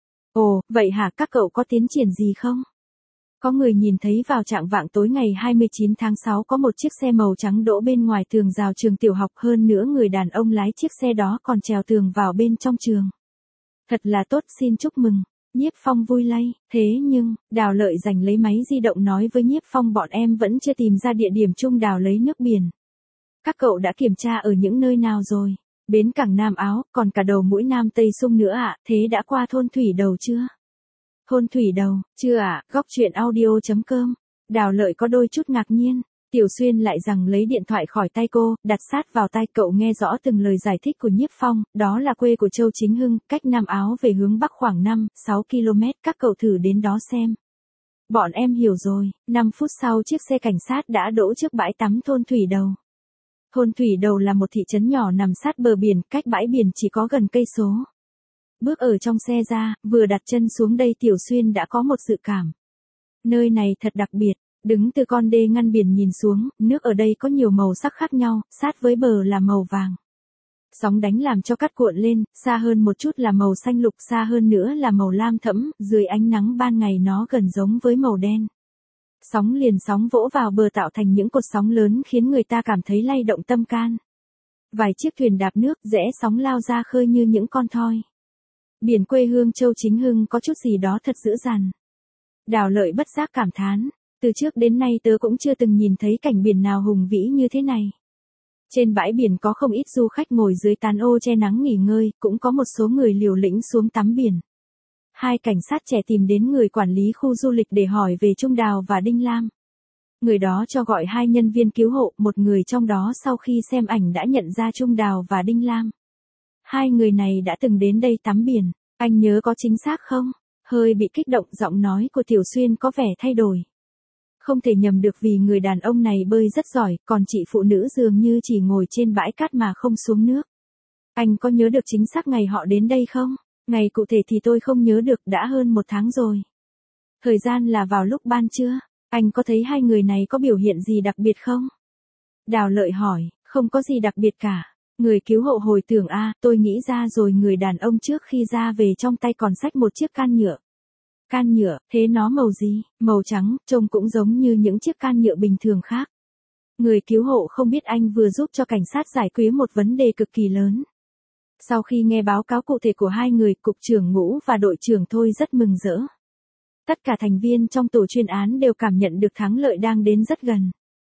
Ồ, vậy hả, các cậu có tiến triển gì không? Có người nhìn thấy vào trạng vạng tối ngày 29 tháng 6 có một chiếc xe màu trắng đỗ bên ngoài tường rào trường tiểu học, hơn nữa người đàn ông lái chiếc xe đó còn trèo tường vào bên trong trường. Thật là tốt, xin chúc mừng. Nhiếp Phong vui lây, thế nhưng, Đào Lợi giành lấy máy di động nói với Nhiếp Phong bọn em vẫn chưa tìm ra địa điểm Trung Đào lấy nước biển. Các cậu đã kiểm tra ở những nơi nào rồi? Bến cảng Nam Áo, còn cả đầu mũi Nam Tây Sung nữa ạ, thế đã qua thôn Thủy Đầu chưa? Thôn Thủy Đầu, chưa ạ, góc chuyện audio.com. Đào Lợi có đôi chút ngạc nhiên. Tiểu Xuyên lại rằng lấy điện thoại khỏi tay cô, đặt sát vào tai cậu nghe rõ từng lời giải thích của Nhiếp Phong, đó là quê của Châu Chính Hưng, cách Nam Áo về hướng Bắc khoảng 5-6 km, các cậu thử đến đó xem. Bọn em hiểu rồi. 5 phút sau chiếc xe cảnh sát đã đỗ trước bãi tắm thôn Thủy Đầu. Thôn Thủy Đầu là một thị trấn nhỏ nằm sát bờ biển, cách bãi biển chỉ có gần cây số. Bước ở trong xe ra, vừa đặt chân xuống đây Tiểu Xuyên đã có một dự cảm. Nơi này thật đặc biệt, đứng từ con đê ngăn biển nhìn xuống, nước ở đây có nhiều màu sắc khác nhau, sát với bờ là màu vàng. Sóng đánh làm cho cát cuộn lên, xa hơn một chút là màu xanh lục, xa hơn nữa là màu lam thẫm, dưới ánh nắng ban ngày nó gần giống với màu đen. Sóng liền sóng vỗ vào bờ tạo thành những cột sóng lớn khiến người ta cảm thấy lay động tâm can. Vài chiếc thuyền đạp nước rẽ sóng lao ra khơi như những con thoi. Biển quê hương Châu Chính Hưng có chút gì đó thật dữ dằn. Đào Lợi bất giác cảm thán, từ trước đến nay tớ cũng chưa từng nhìn thấy cảnh biển nào hùng vĩ như thế này. Trên bãi biển có không ít du khách ngồi dưới tán ô che nắng nghỉ ngơi, cũng có một số người liều lĩnh xuống tắm biển. 2 cảnh sát trẻ tìm đến người quản lý khu du lịch để hỏi về Trung Đào và Đinh Lam. Người đó cho gọi 2 nhân viên cứu hộ, một người trong đó sau khi xem ảnh đã nhận ra Trung Đào và Đinh Lam. 2 người này đã từng đến đây tắm biển, anh nhớ có chính xác không? Hơi bị kích động, giọng nói của Tiểu Xuyên có vẻ thay đổi. Không thể nhầm được vì người đàn ông này bơi rất giỏi, còn chị phụ nữ dường như chỉ ngồi trên bãi cát mà không xuống nước. Anh có nhớ được chính xác ngày họ đến đây không? Ngày cụ thể thì tôi không nhớ được, đã hơn 1 tháng rồi. Thời gian là vào lúc ban trưa. Anh có thấy 2 người này có biểu hiện gì đặc biệt không? Đào Lợi hỏi, không có gì đặc biệt cả. Người cứu hộ hồi tưởng tôi nghĩ ra rồi, người đàn ông trước khi ra về trong tay còn xách một chiếc can nhựa. Can nhựa, thế nó màu gì? Màu trắng, trông cũng giống như những chiếc can nhựa bình thường khác. Người cứu hộ không biết anh vừa giúp cho cảnh sát giải quyết một vấn đề cực kỳ lớn. Sau khi nghe báo cáo cụ thể của 2 người, cục trưởng Ngũ và đội trưởng Thôi rất mừng rỡ. Tất cả thành viên trong tổ chuyên án đều cảm nhận được thắng lợi đang đến rất gần.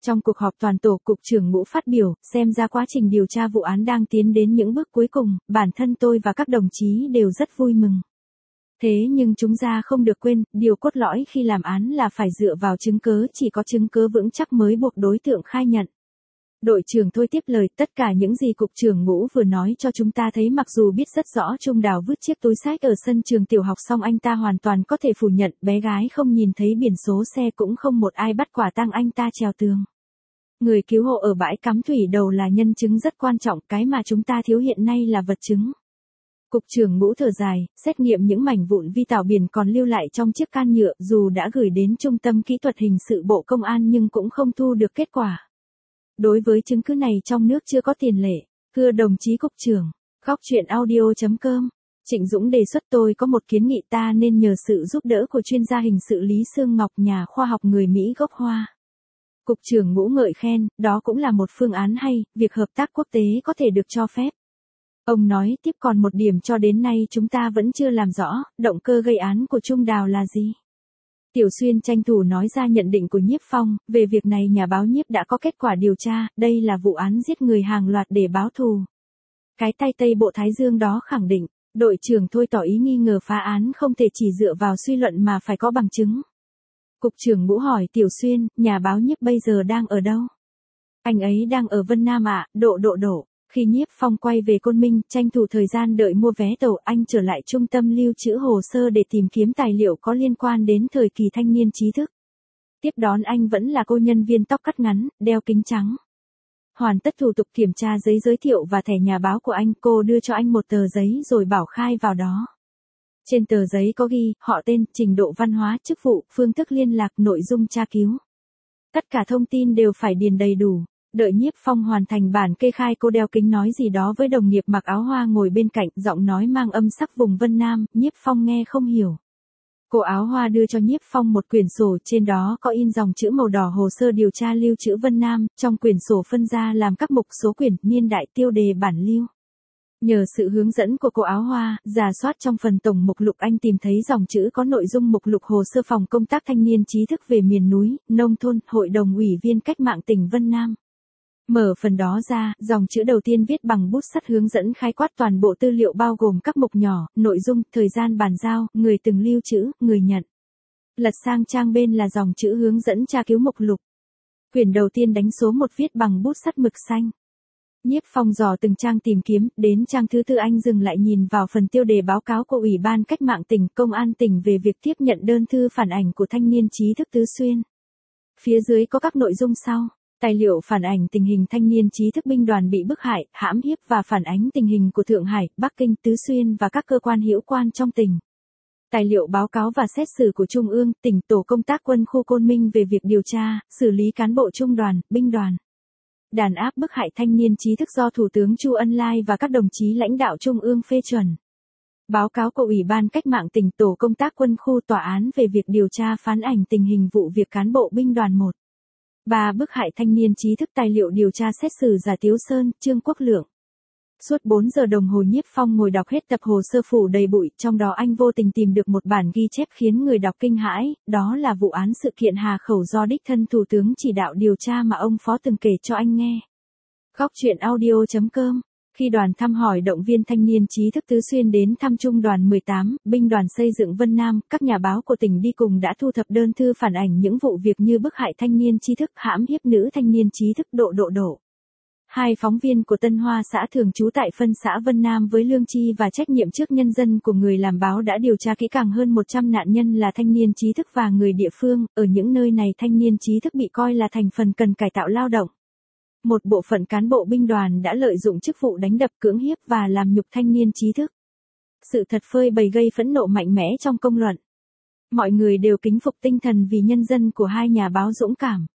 Trong cuộc họp toàn tổ, Cục trưởng Ngũ phát biểu, xem ra quá trình điều tra vụ án đang tiến đến những bước cuối cùng, bản thân tôi và các đồng chí đều rất vui mừng. Thế nhưng chúng ta không được quên, điều cốt lõi khi làm án là phải dựa vào chứng cứ, chỉ có chứng cứ vững chắc mới buộc đối tượng khai nhận. Đội trưởng Thôi tiếp lời, tất cả những gì Cục trưởng Ngũ vừa nói cho chúng ta thấy, mặc dù biết rất rõ Trung Đào vứt chiếc túi xách ở sân trường tiểu học, song anh ta hoàn toàn có thể phủ nhận, bé gái không nhìn thấy biển số xe, cũng không một ai bắt quả tang anh ta trèo tường. Người cứu hộ ở bãi cắm thủy đầu là nhân chứng rất quan trọng, cái mà chúng ta thiếu hiện nay là vật chứng. Cục trưởng Ngũ thở dài, xét nghiệm những mảnh vụn vi tảo biển còn lưu lại trong chiếc can nhựa, dù đã gửi đến Trung tâm Kỹ thuật Hình sự Bộ Công an nhưng cũng không thu được kết quả. Đối với chứng cứ này trong nước chưa có tiền lệ. Thưa đồng chí Cục trưởng, Góc Chuyện Audio.com, Trịnh Dũng đề xuất tôi có một kiến nghị, ta nên nhờ sự giúp đỡ của chuyên gia hình sự Lý Sương Ngọc, nhà khoa học người Mỹ gốc Hoa. Cục trưởng Ngũ ngợi khen, đó cũng là một phương án hay, việc hợp tác quốc tế có thể được cho phép. Ông nói tiếp, còn một điểm cho đến nay chúng ta vẫn chưa làm rõ, động cơ gây án của Trung Đào là gì? Tiểu Xuyên tranh thủ nói ra nhận định của Nhiếp Phong, về việc này nhà báo Nhiếp đã có kết quả điều tra, đây là vụ án giết người hàng loạt để báo thù. Cái tay Tây Bộ Thái Dương đó khẳng định, đội trưởng Thôi tỏ ý nghi ngờ phá án không thể chỉ dựa vào suy luận mà phải có bằng chứng. Cục trưởng Ngũ hỏi Tiểu Xuyên, nhà báo Nhiếp bây giờ đang ở đâu? Anh ấy đang ở Vân Nam ạ. Độ. Khi Nhiếp Phong quay về Côn Minh, tranh thủ thời gian đợi mua vé tàu, anh trở lại trung tâm lưu trữ hồ sơ để tìm kiếm tài liệu có liên quan đến thời kỳ thanh niên trí thức. Tiếp đón anh vẫn là cô nhân viên tóc cắt ngắn, đeo kính trắng. Hoàn tất thủ tục kiểm tra giấy giới thiệu và thẻ nhà báo của anh, cô đưa cho anh một tờ giấy rồi bảo khai vào đó. Trên tờ giấy có ghi, họ tên, trình độ văn hóa, chức vụ, phương thức liên lạc, nội dung tra cứu. Tất cả thông tin đều phải điền đầy đủ. Đợi Nhiếp Phong hoàn thành bản kê khai, cô đeo kính nói gì đó với đồng nghiệp mặc áo hoa ngồi bên cạnh, giọng nói mang âm sắc vùng Vân Nam, Nhiếp Phong nghe không hiểu. Cô áo hoa đưa cho Nhiếp Phong một quyển sổ, trên đó có in dòng chữ màu đỏ hồ sơ điều tra lưu trữ Vân Nam, trong quyển sổ phân ra làm các mục, số quyển, niên đại, tiêu đề, bản lưu. Nhờ sự hướng dẫn của cô áo hoa, rà soát trong phần tổng mục lục, anh tìm thấy dòng chữ có nội dung mục lục hồ sơ phòng công tác thanh niên trí thức về miền núi, nông thôn, Hội đồng Ủy viên Cách mạng tỉnh Vân Nam. Mở phần đó ra, dòng chữ đầu tiên viết bằng bút sắt hướng dẫn khái quát toàn bộ tư liệu bao gồm các mục nhỏ, nội dung, thời gian bàn giao, người từng lưu trữ, người nhận. Lật sang trang bên là dòng chữ hướng dẫn tra cứu mục lục. Quyển đầu tiên đánh số 1 viết bằng bút sắt mực xanh. Nhiếp Phong dò từng trang tìm kiếm, đến trang thứ 4 anh dừng lại nhìn vào phần tiêu đề báo cáo của Ủy ban Cách mạng tỉnh, Công an tỉnh về việc tiếp nhận đơn thư phản ảnh của thanh niên trí thức Tứ Xuyên. Phía dưới có các nội dung sau. Tài liệu phản ảnh tình hình thanh niên trí thức binh đoàn bị bức hại, hãm hiếp và phản ánh tình hình của Thượng Hải, Bắc Kinh, Tứ Xuyên và các cơ quan hữu quan trong tỉnh. Tài liệu báo cáo và xét xử của Trung ương, tỉnh, tổ công tác quân khu Côn Minh về việc điều tra, xử lý cán bộ trung đoàn, binh đoàn. Đàn áp bức hại thanh niên trí thức do Thủ tướng Chu Ân Lai và các đồng chí lãnh đạo Trung ương phê chuẩn. Báo cáo của Ủy ban Cách mạng tỉnh, tổ công tác quân khu, tòa án về việc điều tra phán ảnh tình hình vụ việc cán bộ binh đoàn 1. 3. Bức hại thanh niên trí thức, tài liệu điều tra xét xử Giả Tiếu Sơn, Trương Quốc Lượng. Suốt 4 giờ đồng hồ Nhiếp Phong ngồi đọc hết tập hồ sơ phủ đầy bụi, trong đó anh vô tình tìm được một bản ghi chép khiến người đọc kinh hãi, đó là vụ án sự kiện Hà Khẩu do đích thân Thủ tướng chỉ đạo điều tra mà ông Phó từng kể cho anh nghe. Góc Chuyện Audio.com. Khi đoàn thăm hỏi động viên thanh niên trí thức Tứ Xuyên đến thăm Trung đoàn 18, binh đoàn xây dựng Vân Nam, các nhà báo của tỉnh đi cùng đã thu thập đơn thư phản ảnh những vụ việc như bức hại thanh niên trí thức, hãm hiếp nữ thanh niên trí thức, độ. Hai phóng viên của Tân Hoa xã thường trú tại phân xã Vân Nam với lương tri và trách nhiệm trước nhân dân của người làm báo đã điều tra kỹ càng hơn 100 nạn nhân là thanh niên trí thức và người địa phương, ở những nơi này thanh niên trí thức bị coi là thành phần cần cải tạo lao động. Một bộ phận cán bộ binh đoàn đã lợi dụng chức vụ đánh đập, cưỡng hiếp và làm nhục thanh niên trí thức. Sự thật phơi bày gây phẫn nộ mạnh mẽ trong công luận. Mọi người đều kính phục tinh thần vì nhân dân của hai nhà báo dũng cảm.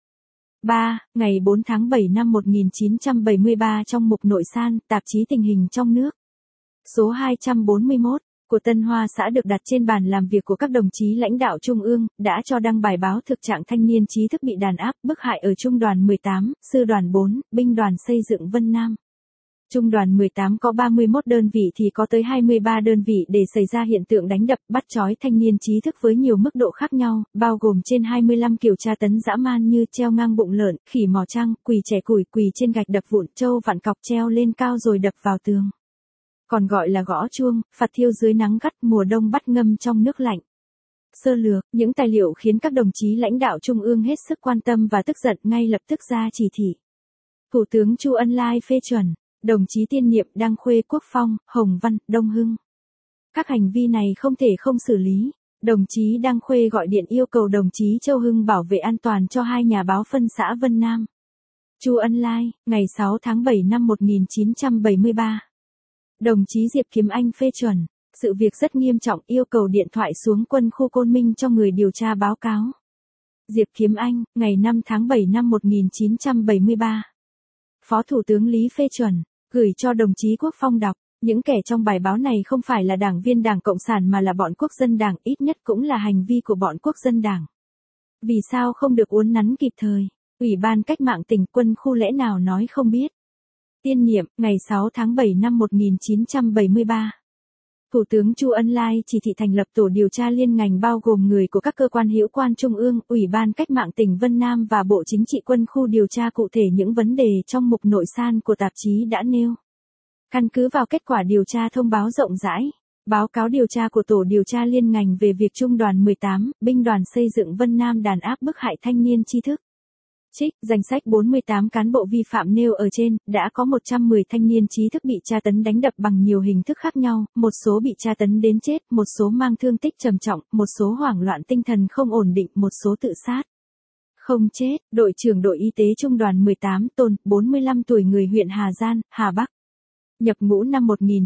3. Ngày 4 tháng 7 năm 1973 trong mục nội san, tạp chí Tình hình trong nước. Số 241 của Tân Hoa xã được đặt trên bàn làm việc của các đồng chí lãnh đạo Trung ương, đã cho đăng bài báo thực trạng thanh niên trí thức bị đàn áp, bức hại ở Trung đoàn 18, Sư đoàn 4, binh đoàn xây dựng Vân Nam. Trung đoàn 18 có 31 đơn vị thì có tới 23 đơn vị để xảy ra hiện tượng đánh đập, bắt trói thanh niên trí thức với nhiều mức độ khác nhau, bao gồm trên 25 kiểu tra tấn dã man như treo ngang bụng lợn, khỉ mò trăng, quỳ trẻ củi, quỳ trên gạch đập vụn, trâu vặn cọc treo lên cao rồi đập vào tường. Còn gọi là gõ chuông, phạt thiêu dưới nắng gắt, mùa đông bắt ngâm trong nước lạnh. Sơ lược, những tài liệu khiến các đồng chí lãnh đạo trung ương hết sức quan tâm và tức giận ngay lập tức ra chỉ thị. Thủ tướng Chu Ân Lai phê chuẩn. Đồng chí Tiên Niệm, Đăng Khuê, Quốc Phong, Hồng Văn, Đông Hưng. Các hành vi này không thể không xử lý. Đồng chí Đăng Khuê gọi điện yêu cầu đồng chí Châu Hưng bảo vệ an toàn cho 2 nhà báo phân xã Vân Nam. Chu Ân Lai, ngày 6 tháng 7 năm 1973. Đồng chí Diệp Kiếm Anh phê chuẩn. Sự việc rất nghiêm trọng, yêu cầu điện thoại xuống quân khu Côn Minh cho người điều tra báo cáo. Diệp Kiếm Anh, ngày 5 tháng 7 năm 1973. Phó Thủ tướng Lý phê chuẩn, gửi cho đồng chí Quốc Phong đọc. Những kẻ trong bài báo này không phải là đảng viên Đảng Cộng sản mà là bọn quốc dân Đảng, ít nhất cũng là hành vi của bọn quốc dân Đảng. Vì sao không được uốn nắn kịp thời? Ủy ban Cách mạng tỉnh quân khu lẽ nào nói không biết? Tiên Niệm, ngày 6 tháng 7 năm 1973. Thủ tướng Chu Ân Lai chỉ thị thành lập tổ điều tra liên ngành bao gồm người của các cơ quan hữu quan trung ương, Ủy ban Cách mạng tỉnh Vân Nam và Bộ Chính trị quân khu điều tra cụ thể những vấn đề trong mục nội san của tạp chí đã nêu. Căn cứ vào kết quả điều tra thông báo rộng rãi, báo cáo điều tra của tổ điều tra liên ngành về việc Trung đoàn 18, binh đoàn xây dựng Vân Nam đàn áp bức hại thanh niên trí thức. Trích, danh sách 48 cán bộ vi phạm nêu ở trên, đã có 110 thanh niên trí thức bị tra tấn đánh đập bằng nhiều hình thức khác nhau, một số bị tra tấn đến chết, một số mang thương tích trầm trọng, một số hoảng loạn tinh thần không ổn định, một số tự sát. Không chết, đội trưởng đội y tế Trung đoàn 18 Tôn, 45 tuổi người huyện Hà Giang, Hà Bắc. Nhập ngũ năm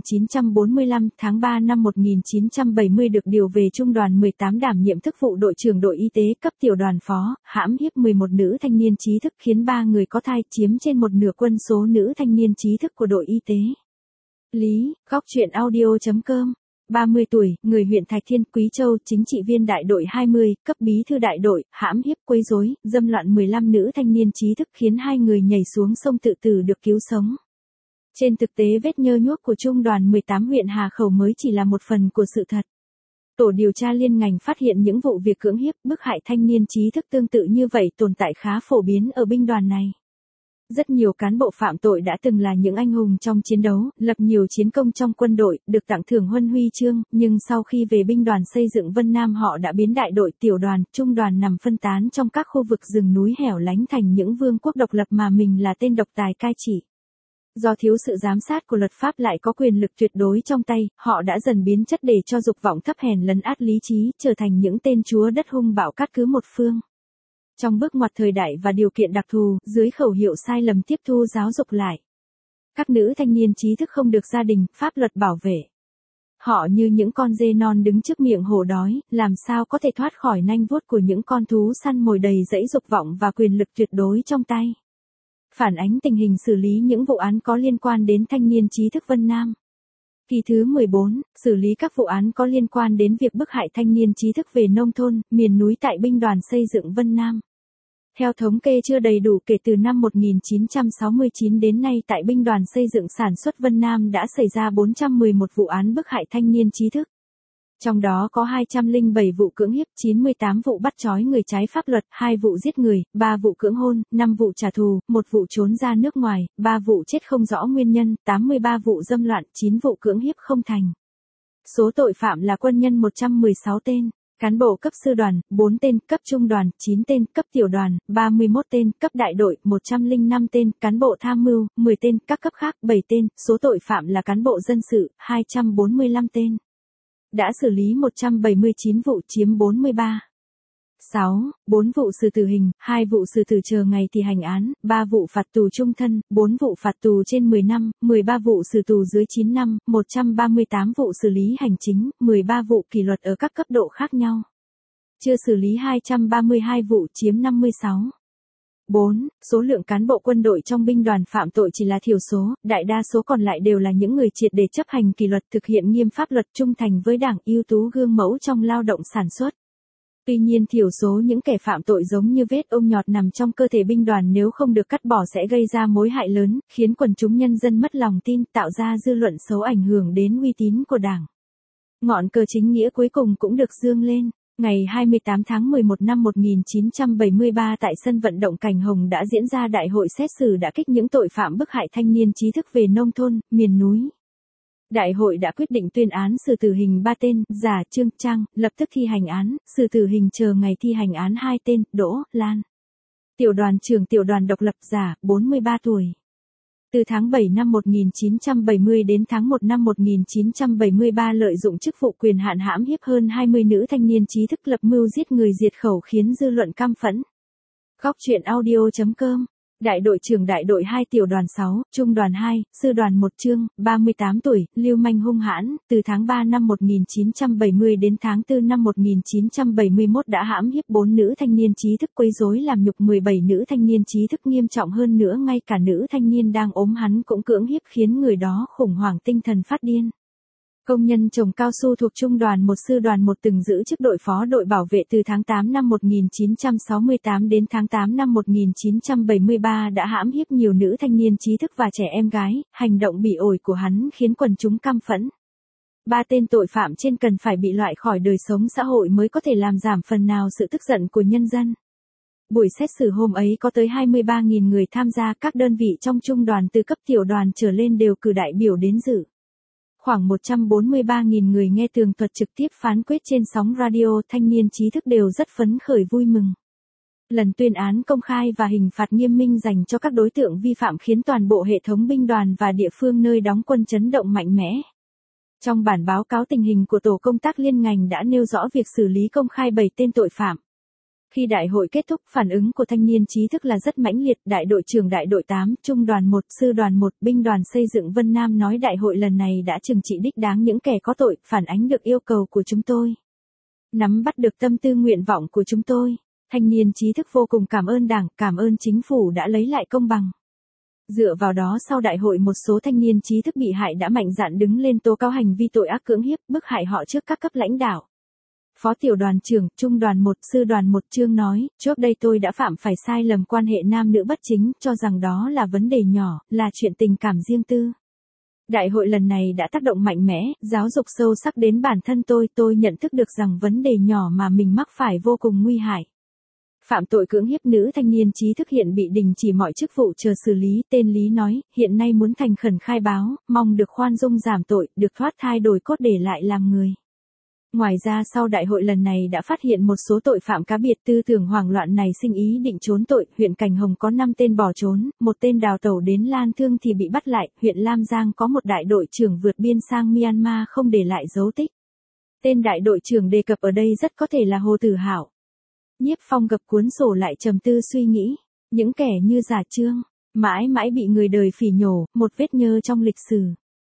1945, tháng 3 năm 1970 được điều về Trung đoàn 18 đảm nhiệm chức vụ đội trưởng đội y tế cấp tiểu đoàn phó, hãm hiếp 11 nữ thanh niên trí thức khiến 3 người có thai, chiếm trên một nửa quân số nữ thanh niên trí thức của đội y tế. Lý, góc truyện audio.com. 30 tuổi, người huyện Thạch Thiên, Quý Châu, chính trị viên đại đội 20, cấp bí thư đại đội, hãm hiếp, quấy rối, dâm loạn 15 nữ thanh niên trí thức khiến 2 người nhảy xuống sông tự tử được cứu sống. Trên thực tế vết nhơ nhuốc của Trung đoàn 18 huyện Hà Khẩu mới chỉ là một phần của sự thật. Tổ điều tra liên ngành phát hiện những vụ việc cưỡng hiếp, bức hại thanh niên trí thức tương tự như vậy tồn tại khá phổ biến ở binh đoàn này. Rất nhiều cán bộ phạm tội đã từng là những anh hùng trong chiến đấu, lập nhiều chiến công trong quân đội, được tặng thưởng huân huy chương, nhưng sau khi về binh đoàn xây dựng Vân Nam họ đã biến đại đội, tiểu đoàn, trung đoàn nằm phân tán trong các khu vực rừng núi hẻo lánh thành những vương quốc độc lập mà mình là tên độc tài cai trị. Do thiếu sự giám sát của luật pháp lại có quyền lực tuyệt đối trong tay, họ đã dần biến chất để cho dục vọng thấp hèn lấn át lý trí, trở thành những tên chúa đất hung bạo cát cứ một phương. Trong bước ngoặt thời đại và điều kiện đặc thù, dưới khẩu hiệu sai lầm tiếp thu giáo dục lại. Các nữ thanh niên trí thức không được gia đình, pháp luật bảo vệ. Họ như những con dê non đứng trước miệng hổ đói, làm sao có thể thoát khỏi nanh vuốt của những con thú săn mồi đầy dẫy dục vọng và quyền lực tuyệt đối trong tay. Phản ánh tình hình xử lý những vụ án có liên quan đến thanh niên trí thức Vân Nam. Kỳ thứ 14, xử lý các vụ án có liên quan đến việc bức hại thanh niên trí thức về nông thôn, miền núi tại binh đoàn xây dựng Vân Nam. Theo thống kê chưa đầy đủ kể từ năm 1969 đến nay tại binh đoàn xây dựng sản xuất Vân Nam đã xảy ra 411 vụ án bức hại thanh niên trí thức. Trong đó có 207 vụ cưỡng hiếp, 98 vụ bắt trói người trái pháp luật, 2 vụ giết người, 3 vụ cưỡng hôn, 5 vụ trả thù, 1 vụ trốn ra nước ngoài, 3 vụ chết không rõ nguyên nhân, 83 vụ dâm loạn, 9 vụ cưỡng hiếp không thành. Số tội phạm là quân nhân 116 tên, cán bộ cấp sư đoàn, 4 tên, cấp trung đoàn, 9 tên, cấp tiểu đoàn, 31 tên, cấp đại đội, 105 tên, cán bộ tham mưu, 10 tên, các cấp khác, 7 tên, số tội phạm là cán bộ dân sự, 245 tên. Đã xử lý 179 vụ chiếm 43. 6. 4 vụ xử tử hình, 2 vụ xử tử chờ ngày thi hành án, 3 vụ phạt tù trung thân, 4 vụ phạt tù trên 10 năm, 13 vụ xử tù dưới 9 năm, 138 vụ xử lý hành chính, 13 vụ kỷ luật ở các cấp độ khác nhau. Chưa xử lý 232 vụ chiếm 56. 4. Số lượng cán bộ quân đội trong binh đoàn phạm tội chỉ là thiểu số, đại đa số còn lại đều là những người triệt để chấp hành kỷ luật, thực hiện nghiêm pháp luật, trung thành với Đảng, ưu tú gương mẫu trong lao động sản xuất. Tuy nhiên thiểu số những kẻ phạm tội giống như vết ôm nhọt nằm trong cơ thể binh đoàn nếu không được cắt bỏ sẽ gây ra mối hại lớn, khiến quần chúng nhân dân mất lòng tin, tạo ra dư luận xấu ảnh hưởng đến uy tín của Đảng. Ngọn cờ chính nghĩa cuối cùng cũng được dương lên. Ngày 28 tháng 11 năm 1973 tại sân vận động Cảnh Hồng đã diễn ra đại hội xét xử đả kích những tội phạm bức hại thanh niên trí thức về nông thôn, miền núi. Đại hội đã quyết định tuyên án xử tử hình 3 tên, Giả, Trương, Trang, lập tức thi hành án, xử tử hình chờ ngày thi hành án 2 tên, Đỗ, Lan. Tiểu đoàn trưởng tiểu đoàn độc lập Giả, 43 tuổi. Từ tháng 7 năm 1970 đến tháng 1 năm 1973 lợi dụng chức vụ quyền hạn hãm hiếp hơn 20 nữ thanh niên trí thức lập mưu giết người diệt khẩu khiến dư luận căm phẫn. Góc truyện audio.com. Đại đội trưởng đại đội 2 tiểu đoàn 6, trung đoàn 2, sư đoàn 1 Trương, 38 tuổi, lưu manh hung hãn, từ tháng 3 năm 1970 đến tháng 4 năm 1971 đã hãm hiếp 4 nữ thanh niên trí thức quấy rối làm nhục 17 nữ thanh niên trí thức nghiêm trọng hơn nữa ngay cả nữ thanh niên đang ốm hắn cũng cưỡng hiếp khiến người đó khủng hoảng tinh thần phát điên. Công nhân trồng cao su thuộc Trung đoàn 1 Sư đoàn 1 từng giữ chức đội phó đội bảo vệ từ tháng 8 năm 1968 đến tháng 8 năm 1973 đã hãm hiếp nhiều nữ thanh niên trí thức và trẻ em gái, hành động bỉ ổi của hắn khiến quần chúng căm phẫn. 3 tên tội phạm trên cần phải bị loại khỏi đời sống xã hội mới có thể làm giảm phần nào sự tức giận của nhân dân. Buổi xét xử hôm ấy có tới 23.000 người tham gia, các đơn vị trong trung đoàn từ cấp tiểu đoàn trở lên đều cử đại biểu đến dự. Khoảng 143.000 người nghe tường thuật trực tiếp phán quyết trên sóng radio, thanh niên trí thức đều rất phấn khởi vui mừng. Lần tuyên án công khai và hình phạt nghiêm minh dành cho các đối tượng vi phạm khiến toàn bộ hệ thống binh đoàn và địa phương nơi đóng quân chấn động mạnh mẽ. Trong bản báo cáo tình hình của tổ công tác liên ngành đã nêu rõ việc xử lý công khai 7 tên tội phạm. Khi đại hội kết thúc, phản ứng của thanh niên trí thức là rất mãnh liệt. Đại đội trưởng đại đội 8, Trung đoàn 1, Sư đoàn 1, Binh đoàn Xây dựng Vân Nam nói đại hội lần này đã trừng trị đích đáng những kẻ có tội, phản ánh được yêu cầu của chúng tôi. Nắm bắt được tâm tư nguyện vọng của chúng tôi. Thanh niên trí thức vô cùng cảm ơn Đảng, cảm ơn chính phủ đã lấy lại công bằng. Dựa vào đó sau đại hội một số thanh niên trí thức bị hại đã mạnh dạn đứng lên tố cáo hành vi tội ác cưỡng hiếp, bức hại họ trước các cấp lãnh đạo. Phó tiểu đoàn trưởng, Trung đoàn 1, Sư đoàn 1 Trương nói, trước đây tôi đã phạm phải sai lầm quan hệ nam nữ bất chính, cho rằng đó là vấn đề nhỏ, là chuyện tình cảm riêng tư. Đại hội lần này đã tác động mạnh mẽ, giáo dục sâu sắc đến bản thân tôi nhận thức được rằng vấn đề nhỏ mà mình mắc phải vô cùng nguy hại. Phạm tội cưỡng hiếp nữ thanh niên trí thức hiện bị đình chỉ mọi chức vụ chờ xử lý, tên Lý nói, hiện nay muốn thành khẩn khai báo, mong được khoan dung giảm tội, được thoát thai đổi cốt để lại làm người. Ngoài ra sau đại hội lần này đã phát hiện một số tội phạm cá biệt tư tưởng hoảng loạn này sinh ý định trốn tội, huyện Cảnh Hồng có 5 tên bỏ trốn, 1 tên đào tẩu đến Lan Thương thì bị bắt lại, huyện Lam Giang có một đại đội trưởng vượt biên sang Myanmar không để lại dấu tích. Tên đại đội trưởng đề cập ở đây rất có thể là Hồ Tử Hạo. Nhiếp Phong gập cuốn sổ lại trầm tư suy nghĩ, những kẻ như Giả Trương, mãi mãi bị người đời phỉ nhổ, một vết nhơ trong lịch sử.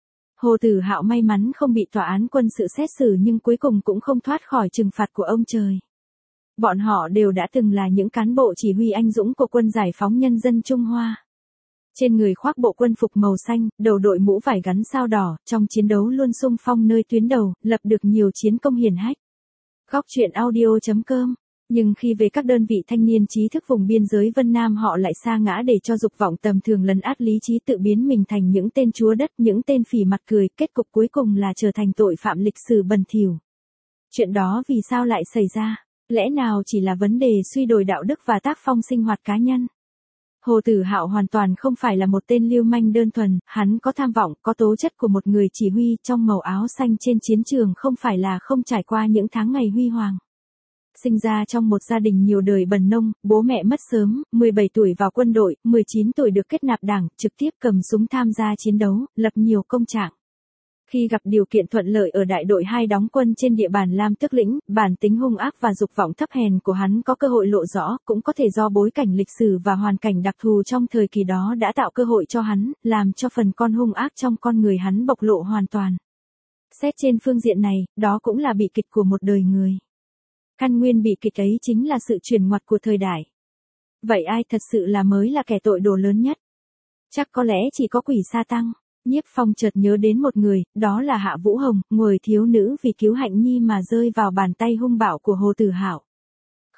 Hồ Tử Hạo may mắn không bị tòa án quân sự xét xử nhưng cuối cùng cũng không thoát khỏi trừng phạt của ông trời. Bọn họ đều đã từng là những cán bộ chỉ huy anh dũng của quân giải phóng nhân dân Trung Hoa. Trên người khoác bộ quân phục màu xanh, đầu đội mũ vải gắn sao đỏ, trong chiến đấu luôn xung phong nơi tuyến đầu, lập được nhiều chiến công hiển hách. Góc truyện audio.com. Nhưng khi về các đơn vị thanh niên trí thức vùng biên giới Vân Nam họ lại sa ngã để cho dục vọng tầm thường lấn át lý trí tự biến mình thành những tên chúa đất, những tên phỉ mặt cười, kết cục cuối cùng là trở thành tội phạm lịch sử bẩn thỉu. Chuyện đó vì sao lại xảy ra? Lẽ nào chỉ là vấn đề suy đồi đạo đức và tác phong sinh hoạt cá nhân? Hồ Tử Hạo hoàn toàn không phải là một tên lưu manh đơn thuần, hắn có tham vọng, có tố chất của một người chỉ huy trong màu áo xanh trên chiến trường không phải là không trải qua những tháng ngày huy hoàng. Sinh ra trong một gia đình nhiều đời bần nông, bố mẹ mất sớm, 17 tuổi vào quân đội, 19 tuổi được kết nạp Đảng, trực tiếp cầm súng tham gia chiến đấu, lập nhiều công trạng. Khi gặp điều kiện thuận lợi ở đại đội 2 đóng quân trên địa bàn Lam Tước Lĩnh, bản tính hung ác và dục vọng thấp hèn của hắn có cơ hội lộ rõ, cũng có thể do bối cảnh lịch sử và hoàn cảnh đặc thù trong thời kỳ đó đã tạo cơ hội cho hắn, làm cho phần con hung ác trong con người hắn bộc lộ hoàn toàn. Xét trên phương diện này, đó cũng là bi kịch của một đời người. Căn nguyên bi kịch ấy chính là sự chuyển ngoặt của thời đại. Vậy ai thật sự mới là kẻ tội đồ lớn nhất? Chắc có lẽ chỉ có quỷ sa tăng. Nhiếp Phong chợt nhớ đến một người, đó là Hạ Vũ Hồng, người thiếu nữ vì cứu Hạnh Nhi mà rơi vào bàn tay hung bạo của Hồ Tử Hạo.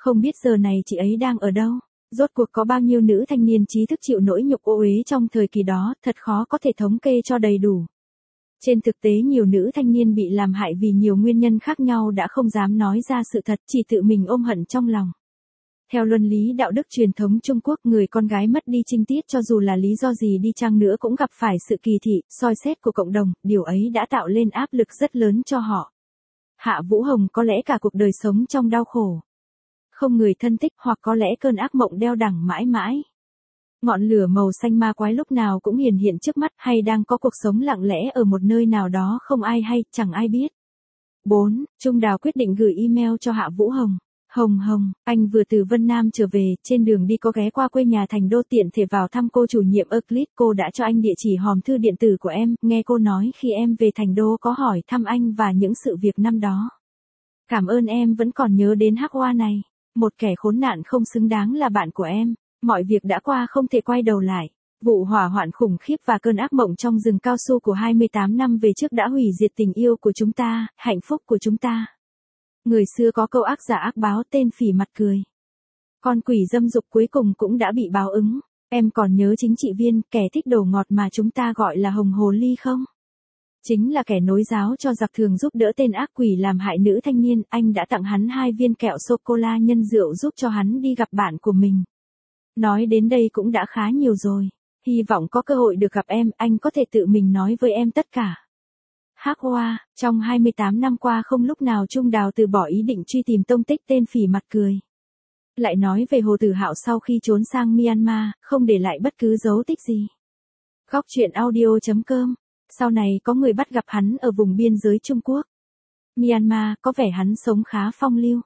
Không biết giờ này chị ấy đang ở đâu? Rốt cuộc có bao nhiêu nữ thanh niên trí thức chịu nỗi nhục ô uế trong thời kỳ đó, thật khó có thể thống kê cho đầy đủ. Trên thực tế nhiều nữ thanh niên bị làm hại vì nhiều nguyên nhân khác nhau đã không dám nói ra sự thật, chỉ tự mình ôm hận trong lòng. Theo luân lý đạo đức truyền thống Trung Quốc, người con gái mất đi trinh tiết cho dù là lý do gì đi chăng nữa cũng gặp phải sự kỳ thị, soi xét của cộng đồng, điều ấy đã tạo lên áp lực rất lớn cho họ. Hạ Vũ Hồng có lẽ cả cuộc đời sống trong đau khổ. Không người thân thích hoặc có lẽ cơn ác mộng đeo đẳng mãi mãi. Ngọn lửa màu xanh ma quái lúc nào cũng hiển hiện trước mắt hay đang có cuộc sống lặng lẽ ở một nơi nào đó không ai hay, chẳng ai biết. 4. Trung Đào quyết định gửi email cho Hạ Vũ Hồng. Hồng, anh vừa từ Vân Nam trở về, trên đường đi có ghé qua quê nhà Thành Đô tiện thể vào thăm cô chủ nhiệm Euclid, cô đã cho anh địa chỉ hòm thư điện tử của em, nghe cô nói khi em về Thành Đô có hỏi thăm anh và những sự việc năm đó. Cảm ơn em vẫn còn nhớ đến hắc hoa này, một kẻ khốn nạn không xứng đáng là bạn của em, mọi việc đã qua không thể quay đầu lại. Vụ hỏa hoạn khủng khiếp và cơn ác mộng trong rừng cao su của 28 năm về trước đã hủy diệt tình yêu của chúng ta, hạnh phúc của chúng ta. Người xưa có câu ác giả ác báo tên phỉ mặt cười. Con quỷ dâm dục cuối cùng cũng đã bị báo ứng. Em còn nhớ chính trị viên, kẻ thích đồ ngọt mà chúng ta gọi là Hồng Hồ Ly không? Chính là kẻ nối giáo cho giặc thường giúp đỡ tên ác quỷ làm hại nữ thanh niên, anh đã tặng hắn 2 viên kẹo sô-cô-la nhân rượu giúp cho hắn đi gặp bạn của mình. Nói đến đây cũng đã khá nhiều rồi. Hy vọng có cơ hội được gặp em, anh có thể tự mình nói với em tất cả. Hắc Hoa, trong 28 năm qua không lúc nào Trung Đào từ bỏ ý định truy tìm tông tích tên phỉ mặt cười. Lại nói về Hồ Tử Hạo sau khi trốn sang Myanmar, không để lại bất cứ dấu tích gì. Góc truyện audio.com. Sau này có người bắt gặp hắn ở vùng biên giới Trung Quốc. Myanmar, có vẻ hắn sống khá phong lưu.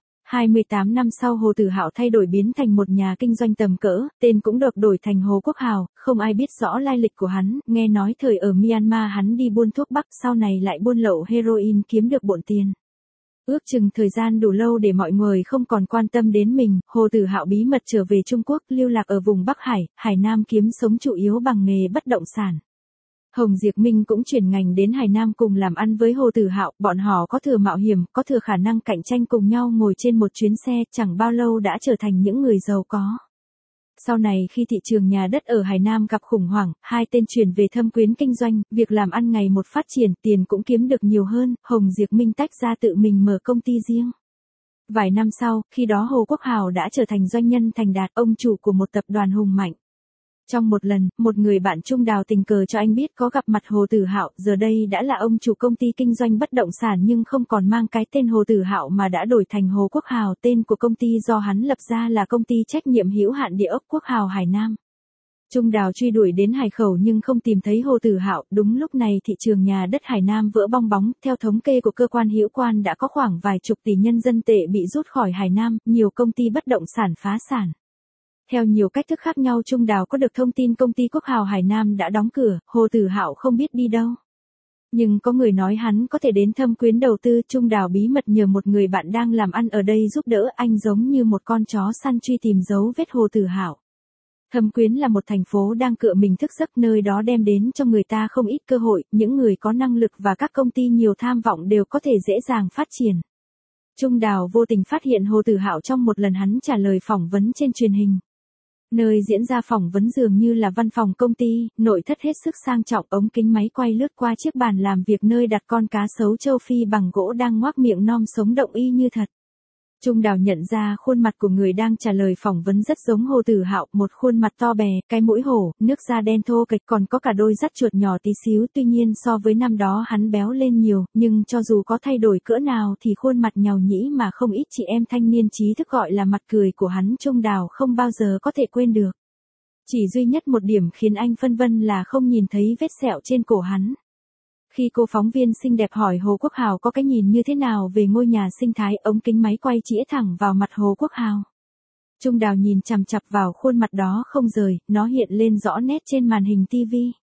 28 năm sau Hồ Tử Hạo thay đổi biến thành một nhà kinh doanh tầm cỡ, tên cũng được đổi thành Hồ Quốc Hào, không ai biết rõ lai lịch của hắn, nghe nói thời ở Myanmar hắn đi buôn thuốc bắc, sau này lại buôn lậu heroin kiếm được bộn tiền. Ước chừng thời gian đủ lâu để mọi người không còn quan tâm đến mình, Hồ Tử Hạo bí mật trở về Trung Quốc, lưu lạc ở vùng Bắc Hải, Hải Nam kiếm sống chủ yếu bằng nghề bất động sản. Hồng Diệp Minh cũng chuyển ngành đến Hải Nam cùng làm ăn với Hồ Tử Hạo, bọn họ có thừa mạo hiểm, có thừa khả năng cạnh tranh cùng nhau ngồi trên một chuyến xe, chẳng bao lâu đã trở thành những người giàu có. Sau này khi thị trường nhà đất ở Hải Nam gặp khủng hoảng, hai tên chuyển về Thâm Quyến kinh doanh, việc làm ăn ngày một phát triển, tiền cũng kiếm được nhiều hơn, Hồng Diệp Minh tách ra tự mình mở công ty riêng. Vài năm sau, khi đó Hồ Quốc Hào đã trở thành doanh nhân thành đạt, ông chủ của một tập đoàn hùng mạnh. Trong một lần, một người bạn Trung Đào tình cờ cho anh biết có gặp mặt Hồ Tử Hạo, giờ đây đã là ông chủ công ty kinh doanh bất động sản nhưng không còn mang cái tên Hồ Tử Hạo mà đã đổi thành Hồ Quốc Hào, tên của công ty do hắn lập ra là công ty trách nhiệm hữu hạn địa ốc Quốc Hào Hải Nam. Trung Đào truy đuổi đến Hải Khẩu nhưng không tìm thấy Hồ Tử Hạo, đúng lúc này thị trường nhà đất Hải Nam vỡ bong bóng, theo thống kê của cơ quan hữu quan đã có khoảng vài chục tỷ nhân dân tệ bị rút khỏi Hải Nam, nhiều công ty bất động sản phá sản. Theo nhiều cách thức khác nhau Trung Đào có được thông tin công ty Quốc Hào Hải Nam đã đóng cửa, Hồ Tử Hạo không biết đi đâu. Nhưng có người nói hắn có thể đến Thâm Quyến đầu tư, Trung Đào bí mật nhờ một người bạn đang làm ăn ở đây giúp đỡ, anh giống như một con chó săn truy tìm dấu vết Hồ Tử Hạo. Thâm Quyến là một thành phố đang cựa mình thức giấc, nơi đó đem đến cho người ta không ít cơ hội, những người có năng lực và các công ty nhiều tham vọng đều có thể dễ dàng phát triển. Trung Đào vô tình phát hiện Hồ Tử Hạo trong một lần hắn trả lời phỏng vấn trên truyền hình. Nơi diễn ra phỏng vấn dường như là văn phòng công ty, nội thất hết sức sang trọng, ống kính máy quay lướt qua chiếc bàn làm việc nơi đặt con cá sấu châu Phi bằng gỗ đang ngoác miệng nom sống động y như thật. Trung Đào nhận ra khuôn mặt của người đang trả lời phỏng vấn rất giống Hồ Tử Hạo, một khuôn mặt to bè, cái mũi hổ, nước da đen thô kệch, còn có cả đôi dắt chuột nhỏ tí xíu, tuy nhiên so với năm đó hắn béo lên nhiều, nhưng cho dù có thay đổi cỡ nào thì khuôn mặt nhàu nhĩ mà không ít chị em thanh niên trí thức gọi là mặt cười của hắn Trung Đào không bao giờ có thể quên được. Chỉ duy nhất một điểm khiến anh phân vân là không nhìn thấy vết sẹo trên cổ hắn. Khi cô phóng viên xinh đẹp hỏi Hồ Quốc Hào có cái nhìn như thế nào về ngôi nhà sinh thái, ống kính máy quay chĩa thẳng vào mặt Hồ Quốc Hào. Trung Đào nhìn chằm chằm vào khuôn mặt đó không rời, nó hiện lên rõ nét trên màn hình TV.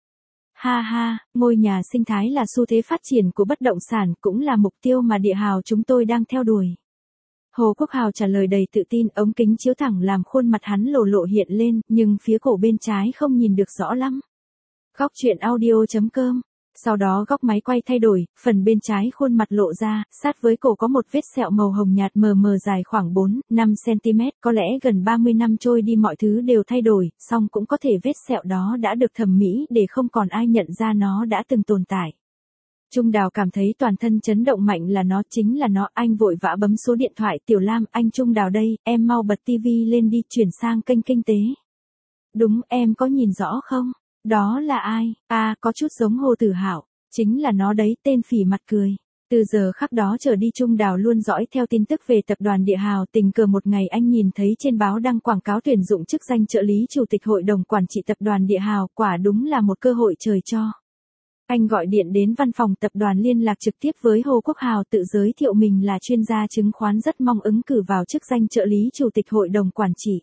Ha ha, ngôi nhà sinh thái là xu thế phát triển của bất động sản, cũng là mục tiêu mà Địa Hào chúng tôi đang theo đuổi. Hồ Quốc Hào trả lời đầy tự tin, ống kính chiếu thẳng làm khuôn mặt hắn lồ lộ hiện lên, nhưng phía cổ bên trái không nhìn được rõ lắm. Góc truyện audio.com Sau đó góc máy quay thay đổi, phần bên trái khuôn mặt lộ ra, sát với cổ có một vết sẹo màu hồng nhạt mờ mờ dài khoảng 4-5 cm, có lẽ gần 30 năm trôi đi mọi thứ đều thay đổi, song cũng có thể vết sẹo đó đã được thẩm mỹ để không còn ai nhận ra nó đã từng tồn tại. Trung Đào cảm thấy toàn thân chấn động mạnh là nó, chính là nó, anh vội vã bấm số điện thoại. Tiểu Lam, anh Trung Đào đây, em mau bật tivi lên đi, chuyển sang kênh kinh tế. Đúng, em có nhìn rõ không? Đó là ai? À, có chút giống Hồ Tử Hạo. Chính là nó đấy, tên phỉ mặt cười. Từ giờ khắc đó trở đi Trung Đào luôn dõi theo tin tức về tập đoàn Địa Hào. Tình cờ một ngày anh nhìn thấy trên báo đăng quảng cáo tuyển dụng chức danh trợ lý chủ tịch hội đồng quản trị tập đoàn Địa Hào, quả đúng là một cơ hội trời cho. Anh gọi điện đến văn phòng tập đoàn liên lạc trực tiếp với Hồ Quốc Hào, tự giới thiệu mình là chuyên gia chứng khoán rất mong ứng cử vào chức danh trợ lý chủ tịch hội đồng quản trị.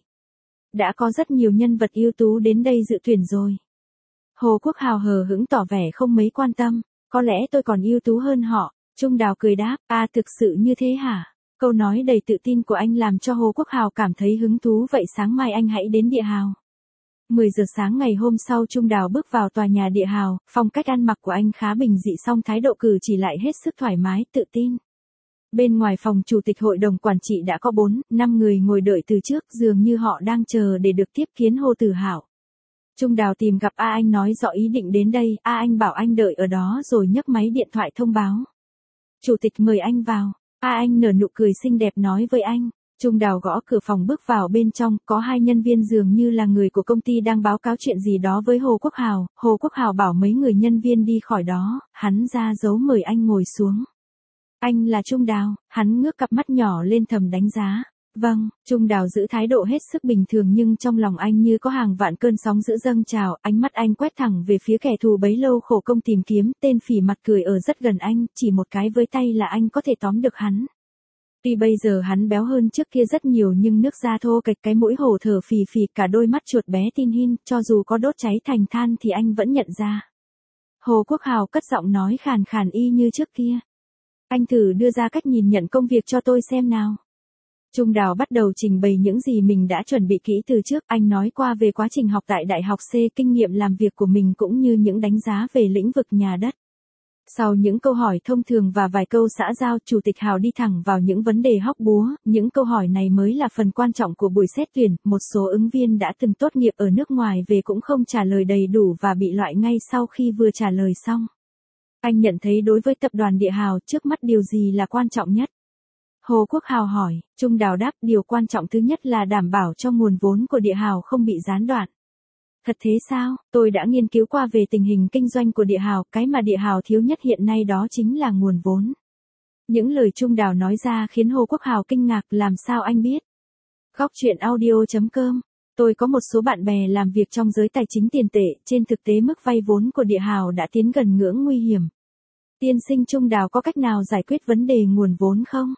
Đã có rất nhiều nhân vật ưu tú đến đây dự tuyển rồi. Hồ Quốc Hào hờ hững tỏ vẻ không mấy quan tâm, có lẽ tôi còn ưu tú hơn họ. Trung Đào cười đáp, à thực sự như thế hả? Câu nói đầy tự tin của anh làm cho Hồ Quốc Hào cảm thấy hứng thú, vậy sáng mai anh hãy đến Địa Hào. 10 giờ sáng ngày hôm sau Trung Đào bước vào tòa nhà Địa Hào, phong cách ăn mặc của anh khá bình dị song thái độ cử chỉ lại hết sức thoải mái, tự tin. Bên ngoài phòng chủ tịch hội đồng quản trị đã có 4-5 người ngồi đợi từ trước, dường như họ đang chờ để được tiếp kiến Hồ Tử Hạo. Trung Đào tìm gặp anh nói rõ ý định đến đây, anh bảo anh đợi ở đó rồi nhấc máy điện thoại thông báo. Chủ tịch mời anh vào. Anh nở nụ cười xinh đẹp nói với anh. Trung Đào gõ cửa phòng bước vào bên trong, có hai nhân viên dường như là người của công ty đang báo cáo chuyện gì đó với Hồ Quốc Hào. Hồ Quốc Hào bảo mấy người nhân viên đi khỏi đó, hắn ra dấu mời anh ngồi xuống. Anh là Trung Đào, hắn ngước cặp mắt nhỏ lên thầm đánh giá. Vâng, Trung Đào giữ thái độ hết sức bình thường nhưng trong lòng anh như có hàng vạn cơn sóng dữ dâng trào, ánh mắt anh quét thẳng về phía kẻ thù bấy lâu khổ công tìm kiếm, tên phỉ mặt cười ở rất gần anh, chỉ một cái với tay là anh có thể tóm được hắn. Tuy bây giờ hắn béo hơn trước kia rất nhiều nhưng nước da thô kệch, cái mũi hổ thở phì phì, cả đôi mắt chuột bé tin hin, cho dù có đốt cháy thành than thì anh vẫn nhận ra. Hồ Quốc Hào cất giọng nói khàn khàn y như trước kia. Anh thử đưa ra cách nhìn nhận công việc cho tôi xem nào. Trung Đào bắt đầu trình bày những gì mình đã chuẩn bị kỹ từ trước, anh nói qua về quá trình học tại Đại học C, kinh nghiệm làm việc của mình cũng như những đánh giá về lĩnh vực nhà đất. Sau những câu hỏi thông thường và vài câu xã giao, Chủ tịch Hào đi thẳng vào những vấn đề hóc búa, những câu hỏi này mới là phần quan trọng của buổi xét tuyển, một số ứng viên đã từng tốt nghiệp ở nước ngoài về cũng không trả lời đầy đủ và bị loại ngay sau khi vừa trả lời xong. Anh nhận thấy đối với tập đoàn Địa Hào, trước mắt điều gì là quan trọng nhất? Hồ Quốc Hào hỏi, Trung Đào đáp, điều quan trọng thứ nhất là đảm bảo cho nguồn vốn của Địa Hào không bị gián đoạn. Thật thế sao? Tôi đã nghiên cứu qua về tình hình kinh doanh của Địa Hào, cái mà Địa Hào thiếu nhất hiện nay đó chính là nguồn vốn. Những lời Trung Đào nói ra khiến Hồ Quốc Hào kinh ngạc, làm sao anh biết? Góc truyện audio.com. Tôi có một số bạn bè làm việc trong giới tài chính tiền tệ, trên thực tế mức vay vốn của Địa Hào đã tiến gần ngưỡng nguy hiểm. Tiên sinh Trung Đào có cách nào giải quyết vấn đề nguồn vốn không?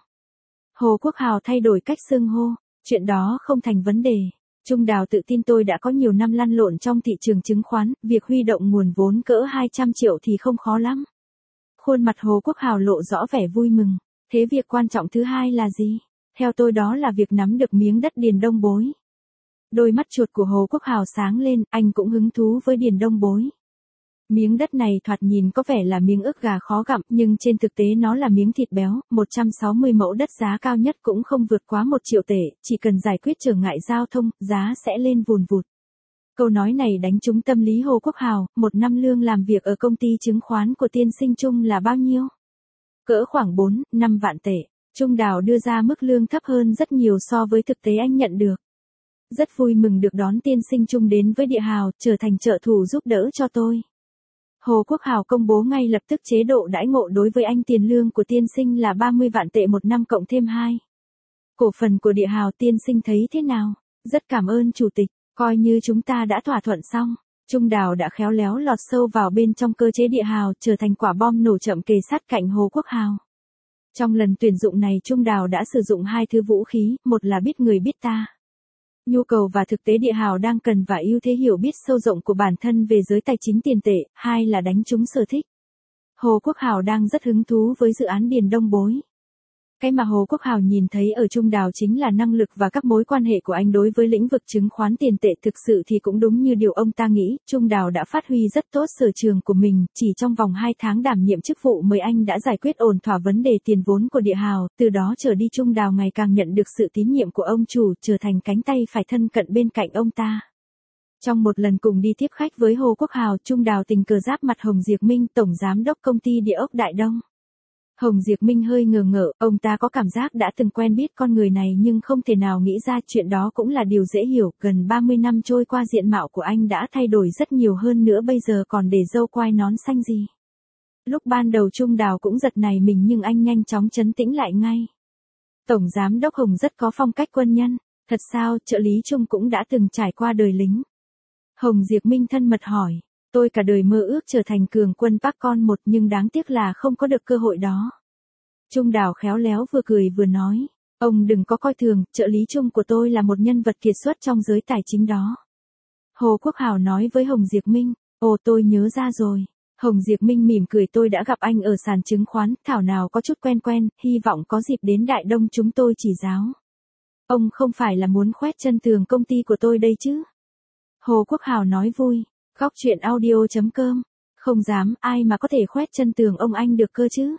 Hồ Quốc Hào thay đổi cách xưng hô, chuyện đó không thành vấn đề. Trung Đào tự tin, tôi đã có nhiều năm lăn lộn trong thị trường chứng khoán, việc huy động nguồn vốn cỡ 200 triệu thì không khó lắm. Khuôn mặt Hồ Quốc Hào lộ rõ vẻ vui mừng. Thế việc quan trọng thứ hai là gì? Theo tôi đó là việc nắm được miếng đất Điền Đông Bối. Đôi mắt chuột của Hồ Quốc Hào sáng lên, anh cũng hứng thú với Điền Đông Bối. Miếng đất này thoạt nhìn có vẻ là miếng ức gà khó gặm, nhưng trên thực tế nó là miếng thịt béo, 160 mẫu đất giá cao nhất cũng không vượt quá 1 triệu tệ, chỉ cần giải quyết trở ngại giao thông, giá sẽ lên vùn vụt. Câu nói này đánh trúng tâm lý Hồ Quốc Hào, một năm lương làm việc ở công ty chứng khoán của tiên sinh Trung là bao nhiêu? Cỡ khoảng 4-5 vạn tệ. Trung Đào đưa ra mức lương thấp hơn rất nhiều so với thực tế anh nhận được. Rất vui mừng được đón tiên sinh Trung đến với Địa Hào, trở thành trợ thủ giúp đỡ cho tôi. Hồ Quốc Hào công bố ngay lập tức chế độ đãi ngộ đối với anh, tiền lương của tiên sinh là 30 vạn tệ một năm cộng thêm 2. Cổ phần của Địa Hào, tiên sinh thấy thế nào? Rất cảm ơn chủ tịch, coi như chúng ta đã thỏa thuận xong. Trung Đào đã khéo léo lọt sâu vào bên trong cơ chế Địa Hào, trở thành quả bom nổ chậm kề sát cạnh Hồ Quốc Hào. Trong lần tuyển dụng này Trung Đào đã sử dụng hai thứ vũ khí, một là biết người biết ta. Nhu cầu và thực tế Địa Hào đang cần và ưu thế hiểu biết sâu rộng của bản thân về giới tài chính tiền tệ, hai là đánh trúng sở thích. Hồ Quốc Hào đang rất hứng thú với dự án Điền Đông Bối. Cái mà Hồ Quốc Hào nhìn thấy ở Trung Đào chính là năng lực và các mối quan hệ của anh đối với lĩnh vực chứng khoán tiền tệ. Thực sự thì cũng đúng như điều ông ta nghĩ, Trung Đào đã phát huy rất tốt sở trường của mình, chỉ trong vòng 2 tháng đảm nhiệm chức vụ mới anh đã giải quyết ổn thỏa vấn đề tiền vốn của Địa Hào, từ đó trở đi Trung Đào ngày càng nhận được sự tín nhiệm của ông chủ, trở thành cánh tay phải thân cận bên cạnh ông ta. Trong một lần cùng đi tiếp khách với Hồ Quốc Hào, Trung Đào tình cờ giáp mặt Hồng Diệp Minh, tổng giám đốc công ty địa ốc Đại Đông. Hồng Diệp Minh hơi ngờ ngợ, ông ta có cảm giác đã từng quen biết con người này nhưng không thể nào nghĩ ra chuyện đó cũng là điều dễ hiểu, gần 30 năm trôi qua diện mạo của anh đã thay đổi rất nhiều hơn nữa bây giờ còn để râu quai nón xanh gì. Lúc ban đầu Trung Đào cũng giật nảy mình nhưng anh nhanh chóng trấn tĩnh lại ngay. Tổng giám đốc Hồng rất có phong cách quân nhân, thật sao, trợ lý Trung cũng đã từng trải qua đời lính. Hồng Diệp Minh thân mật hỏi. Tôi cả đời mơ ước trở thành cường quân Park Con một nhưng đáng tiếc là không có được cơ hội đó. Trung Đào khéo léo vừa cười vừa nói. Ông đừng có coi thường, trợ lý Trung của tôi là một nhân vật kiệt xuất trong giới tài chính đó. Hồ Quốc Hào nói với Hồng Diệp Minh. Ồ tôi nhớ ra rồi. Hồng Diệp Minh mỉm cười tôi đã gặp anh ở sàn chứng khoán, thảo nào có chút quen quen, hy vọng có dịp đến Đại Đông chúng tôi chỉ giáo. Ông không phải là muốn khoét chân tường công ty của tôi đây chứ? Hồ Quốc Hào nói vui. Góc truyện audio.com. Không dám, ai mà có thể khoét chân tường ông anh được cơ chứ.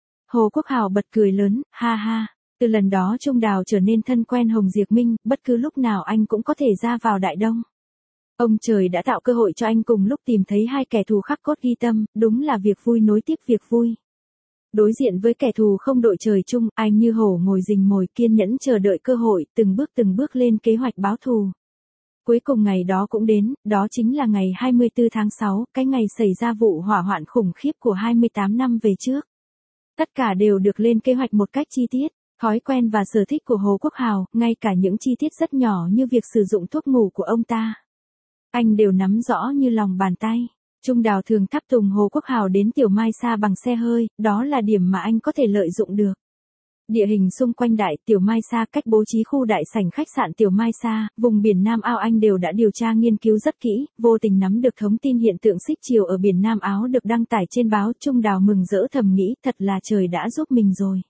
Hồ Quốc Hào bật cười lớn, ha ha. Từ lần đó Trung Đào trở nên thân quen Hồng Diệp Minh, bất cứ lúc nào anh cũng có thể ra vào Đại Đông. Ông trời đã tạo cơ hội cho anh cùng lúc tìm thấy hai kẻ thù khắc cốt ghi tâm, đúng là việc vui nối tiếp việc vui. Đối diện với kẻ thù không đội trời chung, anh như hổ ngồi rình mồi kiên nhẫn chờ đợi cơ hội, từng bước lên kế hoạch báo thù. Cuối cùng ngày đó cũng đến, đó chính là ngày 24 tháng 6, cái ngày xảy ra vụ hỏa hoạn khủng khiếp của 28 năm về trước. Tất cả đều được lên kế hoạch một cách chi tiết, thói quen và sở thích của Hồ Quốc Hào, ngay cả những chi tiết rất nhỏ như việc sử dụng thuốc ngủ của ông ta. Anh đều nắm rõ như lòng bàn tay. Trung Đào thường tháp tùng Hồ Quốc Hào đến Tiểu Mai Sa bằng xe hơi, đó là điểm mà anh có thể lợi dụng được. Địa hình xung quanh Đại Tiểu Mai Sa, cách bố trí khu đại sảnh khách sạn Tiểu Mai Sa, vùng biển Nam Ao anh đều đã điều tra nghiên cứu rất kỹ, vô tình nắm được thông tin hiện tượng xích chiều ở biển Nam Áo được đăng tải trên báo. Trung Đào mừng rỡ thầm nghĩ thật là trời đã giúp mình rồi.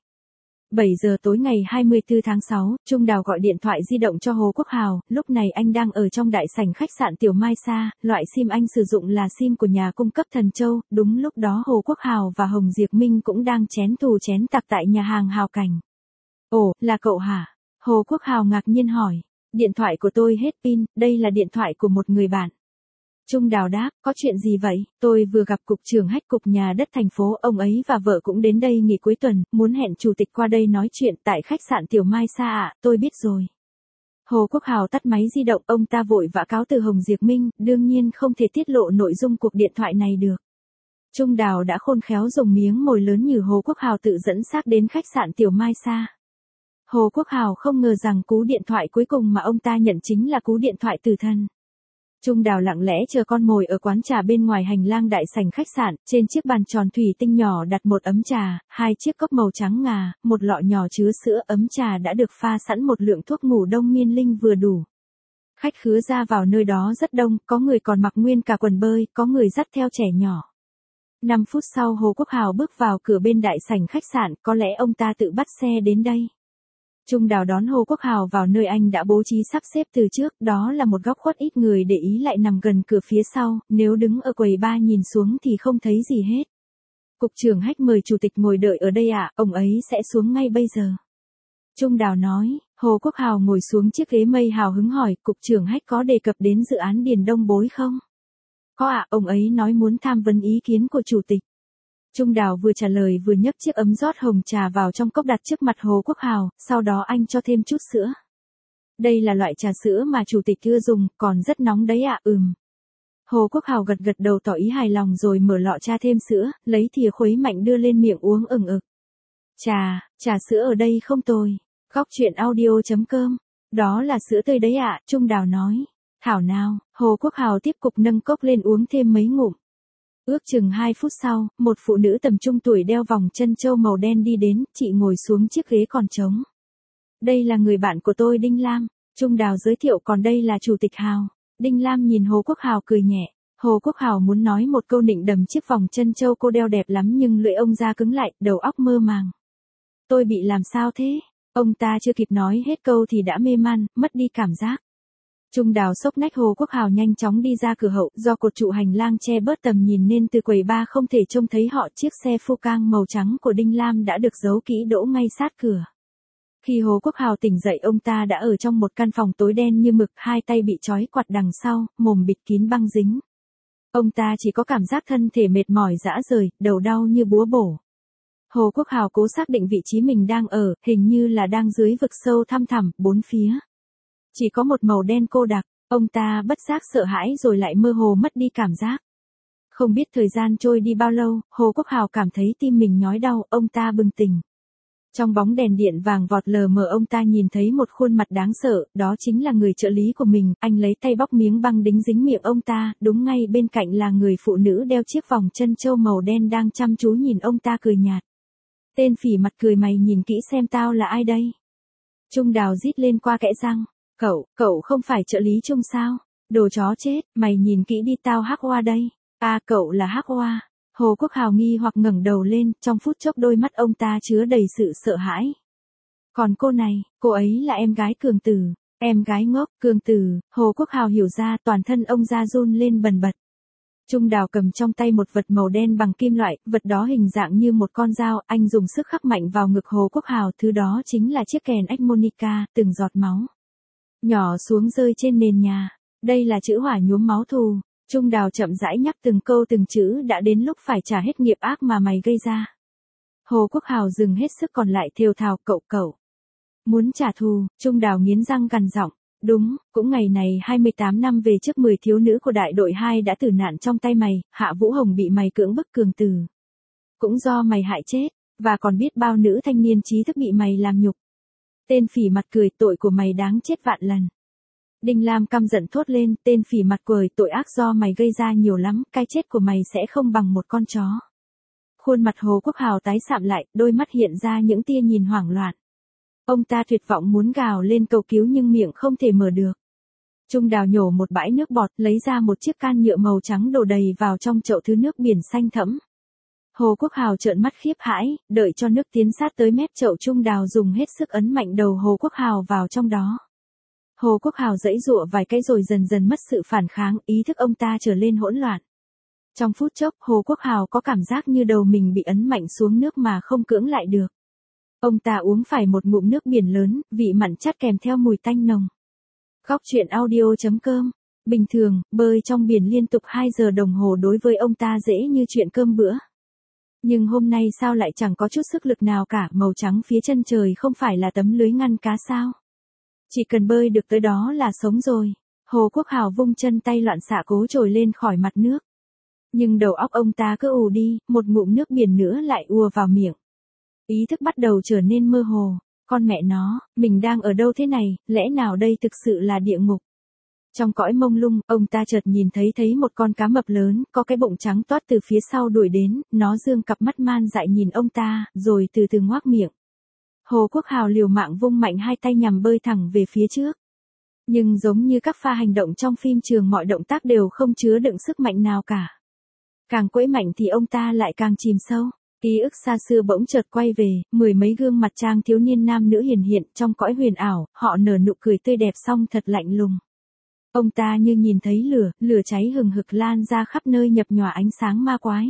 7 giờ tối ngày 24 tháng 6, Trung Đào gọi điện thoại di động cho Hồ Quốc Hào, lúc này anh đang ở trong đại sảnh khách sạn Tiểu Mai Sa, loại sim anh sử dụng là sim của nhà cung cấp Thần Châu, đúng lúc đó Hồ Quốc Hào và Hồng Diệp Minh cũng đang chén thù chén tặc tại nhà hàng Hào Cảnh. Ồ, là cậu hả? Hồ Quốc Hào ngạc nhiên hỏi. Điện thoại của tôi hết pin, đây là điện thoại của một người bạn. Trung Đào đáp, có chuyện gì vậy? Tôi vừa gặp cục trưởng Hách cục nhà đất thành phố, ông ấy và vợ cũng đến đây nghỉ cuối tuần, muốn hẹn chủ tịch qua đây nói chuyện tại khách sạn Tiểu Mai Sa ạ, tôi biết rồi. Hồ Quốc Hào tắt máy di động, ông ta vội vã cáo từ Hồng Diệp Minh, đương nhiên không thể tiết lộ nội dung cuộc điện thoại này được. Trung Đào đã khôn khéo dùng miếng mồi lớn như Hồ Quốc Hào tự dẫn xác đến khách sạn Tiểu Mai Sa. Hồ Quốc Hào không ngờ rằng cú điện thoại cuối cùng mà ông ta nhận chính là cú điện thoại tử thần. Trung Đào lặng lẽ chờ con mồi ở quán trà bên ngoài hành lang đại sảnh khách sạn, trên chiếc bàn tròn thủy tinh nhỏ đặt một ấm trà, hai chiếc cốc màu trắng ngà, một lọ nhỏ chứa sữa, ấm trà đã được pha sẵn một lượng thuốc ngủ đông miên linh vừa đủ. Khách khứa ra vào nơi đó rất đông, có người còn mặc nguyên cả quần bơi, có người dắt theo trẻ nhỏ. 5 phút sau Hồ Quốc Hào bước vào cửa bên đại sảnh khách sạn, có lẽ ông ta tự bắt xe đến đây. Trung Đào đón Hồ Quốc Hào vào nơi anh đã bố trí sắp xếp từ trước, đó là một góc khuất ít người để ý lại nằm gần cửa phía sau, nếu đứng ở quầy bar nhìn xuống thì không thấy gì hết. Cục trưởng Hách mời chủ tịch ngồi đợi ở đây ạ, ông ấy sẽ xuống ngay bây giờ. Trung Đào nói, Hồ Quốc Hào ngồi xuống chiếc ghế mây hào hứng hỏi, cục trưởng Hách có đề cập đến dự án Điền Đông Bối không? Có ạ, ông ấy nói muốn tham vấn ý kiến của chủ tịch. Trung Đào vừa trả lời vừa nhấc chiếc ấm rót hồng trà vào trong cốc đặt trước mặt Hồ Quốc Hào, sau đó anh cho thêm chút sữa. Đây là loại trà sữa mà chủ tịch ưa dùng, còn rất nóng đấy ạ, Hồ Quốc Hào gật gật đầu tỏ ý hài lòng rồi mở lọ trà thêm sữa, lấy thìa khuấy mạnh đưa lên miệng uống ừng ực. Trà sữa ở đây không tồi. Góc truyện audio.com. Đó là sữa tươi đấy ạ, Trung Đào nói. Thảo nào, Hồ Quốc Hào tiếp tục nâng cốc lên uống thêm mấy ngụm. Ước chừng 2 phút sau, một phụ nữ tầm trung tuổi đeo vòng chân châu màu đen đi đến, chị ngồi xuống chiếc ghế còn trống. Đây là người bạn của tôi Đinh Lam, Trung Đào giới thiệu, còn đây là chủ tịch Hào. Đinh Lam nhìn Hồ Quốc Hào cười nhẹ. Hồ Quốc Hào muốn nói một câu nịnh đầm chiếc vòng chân châu cô đeo đẹp lắm nhưng lưỡi ông ra cứng lại, đầu óc mơ màng. Tôi bị làm sao thế? Ông ta chưa kịp nói hết câu thì đã mê man, mất đi cảm giác. Trung Đào xốc nách Hồ Quốc Hào nhanh chóng đi ra cửa hậu, do cột trụ hành lang che bớt tầm nhìn nên từ quầy bar không thể trông thấy họ. Chiếc xe Focang màu trắng của Đinh Lam đã được giấu kỹ đỗ ngay sát cửa. Khi Hồ Quốc Hào tỉnh dậy ông ta đã ở trong một căn phòng tối đen như mực, hai tay bị trói quặt đằng sau, mồm bịt kín băng dính. Ông ta chỉ có cảm giác thân thể mệt mỏi rã rời, đầu đau như búa bổ. Hồ Quốc Hào cố xác định vị trí mình đang ở, hình như là đang dưới vực sâu thăm thẳm, bốn phía chỉ có một màu đen cô đặc. Ông ta bất giác sợ hãi rồi lại mơ hồ mất đi cảm giác. Không biết thời gian trôi đi bao lâu, Hồ Quốc Hào cảm thấy tim mình nhói đau, ông ta bừng tỉnh. Trong bóng đèn điện vàng vọt lờ mờ ông ta nhìn thấy một khuôn mặt đáng sợ, đó chính là người trợ lý của mình. Anh lấy tay bóc miếng băng đính dính miệng ông ta, đúng ngay bên cạnh là người phụ nữ đeo chiếc vòng chân châu màu đen đang chăm chú nhìn ông ta cười nhạt. Tên phỉ mặt cười, mày nhìn kỹ xem tao là ai đây? Trung Đào rít lên qua kẽ răng. Cậu không phải trợ lý Trung sao? Đồ chó chết, mày nhìn kỹ đi, tao Hắc Hoa đây. À, cậu là Hắc Hoa. Hồ Quốc Hào nghi hoặc ngẩng đầu lên, trong phút chốc đôi mắt ông ta chứa đầy sự sợ hãi. Còn cô này, cô ấy là em gái Cường Tử. Em gái ngốc, Cường Tử. Hồ Quốc Hào hiểu ra, toàn thân ông da run lên bần bật. Trung Đào cầm trong tay một vật màu đen bằng kim loại, vật đó hình dạng như một con dao, anh dùng sức khắc mạnh vào ngực Hồ Quốc Hào, thứ đó chính là chiếc kèn harmonica, từng giọt máu nhỏ xuống rơi trên nền nhà. Đây là chữ hỏa nhuốm máu thù. Trung Đào chậm rãi nhắc từng câu từng chữ, đã đến lúc phải trả hết nghiệp ác mà mày gây ra. Hồ Quốc Hào dừng hết sức còn lại thều thào, cậu muốn trả thù. Trung Đào nghiến răng gằn giọng. Đúng, cũng ngày này 28 năm về trước 10 thiếu nữ của đại đội 2 đã tử nạn trong tay mày, Hạ Vũ Hồng bị mày cưỡng bức Cường Tử. Cũng do mày hại chết, và còn biết bao nữ thanh niên trí thức bị mày làm nhục. Tên phỉ mặt cười, tội của mày đáng chết vạn lần. Đinh Lam căm giận thốt lên, tên phỉ mặt cười, tội ác do mày gây ra nhiều lắm, cái chết của mày sẽ không bằng một con chó. Khuôn mặt Hồ Quốc Hào tái sạm lại, đôi mắt hiện ra những tia nhìn hoảng loạn. Ông ta tuyệt vọng muốn gào lên cầu cứu nhưng miệng không thể mở được. Trung Đào nhổ một bãi nước bọt, lấy ra một chiếc can nhựa màu trắng đổ đầy vào trong chậu thứ nước biển xanh thẫm. Hồ Quốc Hào trợn mắt khiếp hãi, đợi cho nước tiến sát tới mép chậu, Trung Đào dùng hết sức ấn mạnh đầu Hồ Quốc Hào vào trong đó. Hồ Quốc Hào giãy giụa vài cái rồi dần dần mất sự phản kháng, ý thức ông ta trở lên hỗn loạn. Trong phút chốc, Hồ Quốc Hào có cảm giác như đầu mình bị ấn mạnh xuống nước mà không cưỡng lại được. Ông ta uống phải một ngụm nước biển lớn, vị mặn chát kèm theo mùi tanh nồng. Góc truyện audio.com. Bình thường, bơi trong biển liên tục 2 giờ đồng hồ đối với ông ta dễ như chuyện cơm bữa. Nhưng hôm nay sao lại chẳng có chút sức lực nào cả, màu trắng phía chân trời không phải là tấm lưới ngăn cá sao? Chỉ cần bơi được tới đó là sống rồi. Hồ Quốc Hào vung chân tay loạn xạ cố trồi lên khỏi mặt nước. Nhưng đầu óc ông ta cứ ù đi, một ngụm nước biển nữa lại ùa vào miệng. Ý thức bắt đầu trở nên mơ hồ. Con mẹ nó, mình đang ở đâu thế này, lẽ nào đây thực sự là địa ngục? Trong cõi mông lung, ông ta chợt nhìn thấy một con cá mập lớn, có cái bụng trắng toát từ phía sau đuổi đến, nó dương cặp mắt man dại nhìn ông ta, rồi từ từ ngoác miệng. Hồ Quốc Hào liều mạng vung mạnh hai tay nhằm bơi thẳng về phía trước. Nhưng giống như các pha hành động trong phim trường, mọi động tác đều không chứa đựng sức mạnh nào cả. Càng quẫy mạnh thì ông ta lại càng chìm sâu. Ký ức xa xưa bỗng chợt quay về, mười mấy gương mặt trang thiếu niên nam nữ hiển hiện trong cõi huyền ảo, họ nở nụ cười tươi đẹp song thật lạnh lùng. Ông ta như nhìn thấy lửa cháy hừng hực lan ra khắp nơi nhập nhòa ánh sáng ma quái.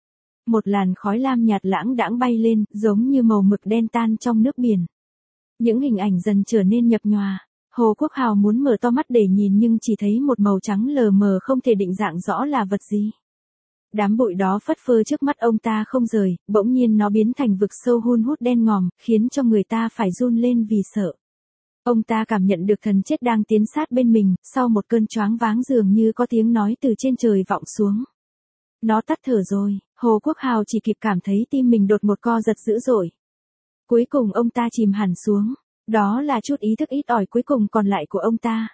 Một làn khói lam nhạt lãng đãng bay lên, giống như màu mực đen tan trong nước biển. Những hình ảnh dần trở nên nhập nhòa. Hồ Quốc Hào muốn mở to mắt để nhìn nhưng chỉ thấy một màu trắng lờ mờ không thể định dạng rõ là vật gì. Đám bụi đó phất phơ trước mắt ông ta không rời, bỗng nhiên nó biến thành vực sâu hun hút đen ngòm, khiến cho người ta phải run lên vì sợ. Ông ta cảm nhận được thần chết đang tiến sát bên mình, sau một cơn choáng váng dường như có tiếng nói từ trên trời vọng xuống. Nó tắt thở rồi, Hồ Quốc Hào chỉ kịp cảm thấy tim mình đột một co giật dữ dội. Cuối cùng ông ta chìm hẳn xuống, đó là chút ý thức ít ỏi cuối cùng còn lại của ông ta.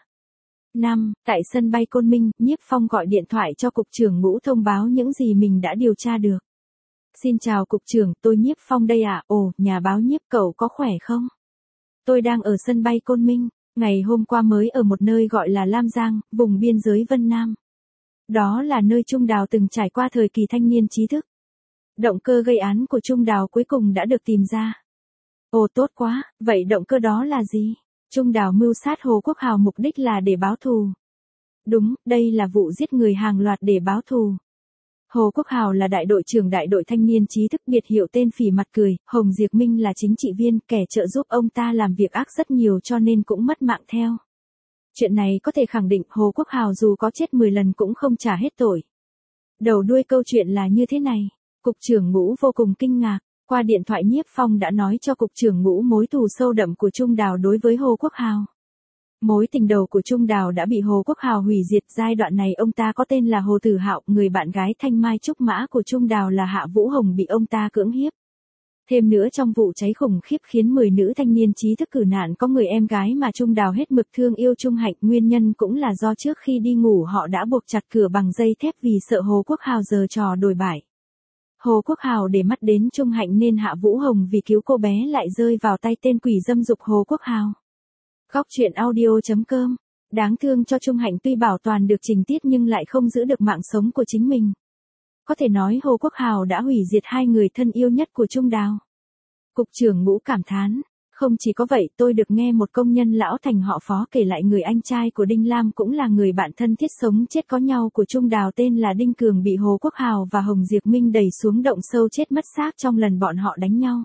Tại sân bay Côn Minh, Nhiếp Phong gọi điện thoại cho cục trưởng Ngũ thông báo những gì mình đã điều tra được. Xin chào cục trưởng, tôi Nhiếp Phong đây ạ. Ồ, nhà báo Nhiếp, cậu có khỏe không? Tôi đang ở sân bay Côn Minh, ngày hôm qua mới ở một nơi gọi là Lam Giang, vùng biên giới Vân Nam. Đó là nơi Trung Đào từng trải qua thời kỳ thanh niên trí thức. Động cơ gây án của Trung Đào cuối cùng đã được tìm ra. Ồ tốt quá, vậy động cơ đó là gì? Trung Đào mưu sát Hồ Quốc Hào mục đích là để báo thù. Đúng, đây là vụ giết người hàng loạt để báo thù. Hồ Quốc Hào là đại đội trưởng đại đội thanh niên trí thức, biệt hiệu tên phỉ mặt cười, Hồng Diệp Minh là chính trị viên, kẻ trợ giúp ông ta làm việc ác rất nhiều cho nên cũng mất mạng theo. Chuyện này có thể khẳng định Hồ Quốc Hào dù có chết 10 lần cũng không trả hết tội. Đầu đuôi câu chuyện là như thế này, Cục trưởng Ngũ vô cùng kinh ngạc, qua điện thoại Nhiếp Phong đã nói cho Cục trưởng Ngũ mối thù sâu đậm của Trung Đào đối với Hồ Quốc Hào. Mối tình đầu của Trung Đào đã bị Hồ Quốc Hào hủy diệt, giai đoạn này ông ta có tên là Hồ Tử Hạo, người bạn gái thanh mai trúc mã của Trung Đào là Hạ Vũ Hồng bị ông ta cưỡng hiếp. Thêm nữa trong vụ cháy khủng khiếp khiến 10 nữ thanh niên trí thức cử nạn có người em gái mà Trung Đào hết mực thương yêu Trung Hạnh, nguyên nhân cũng là do trước khi đi ngủ họ đã buộc chặt cửa bằng dây thép vì sợ Hồ Quốc Hào giở trò đồi bại. Hồ Quốc Hào để mắt đến Trung Hạnh nên Hạ Vũ Hồng vì cứu cô bé lại rơi vào tay tên quỷ dâm dục Hồ Quốc Hào. Góc truyện audio.com. Đáng thương cho Trung Hạnh tuy bảo toàn được tình tiết nhưng lại không giữ được mạng sống của chính mình. Có thể nói Hồ Quốc Hào đã hủy diệt hai người thân yêu nhất của Trung Đào. Cục trưởng Ngũ cảm thán. Không chỉ có vậy, tôi được nghe một công nhân lão thành họ Phó kể lại người anh trai của Đinh Lam cũng là người bạn thân thiết sống chết có nhau của Trung Đào tên là Đinh Cường bị Hồ Quốc Hào và Hồng Diệp Minh đẩy xuống động sâu chết mất xác trong lần bọn họ đánh nhau.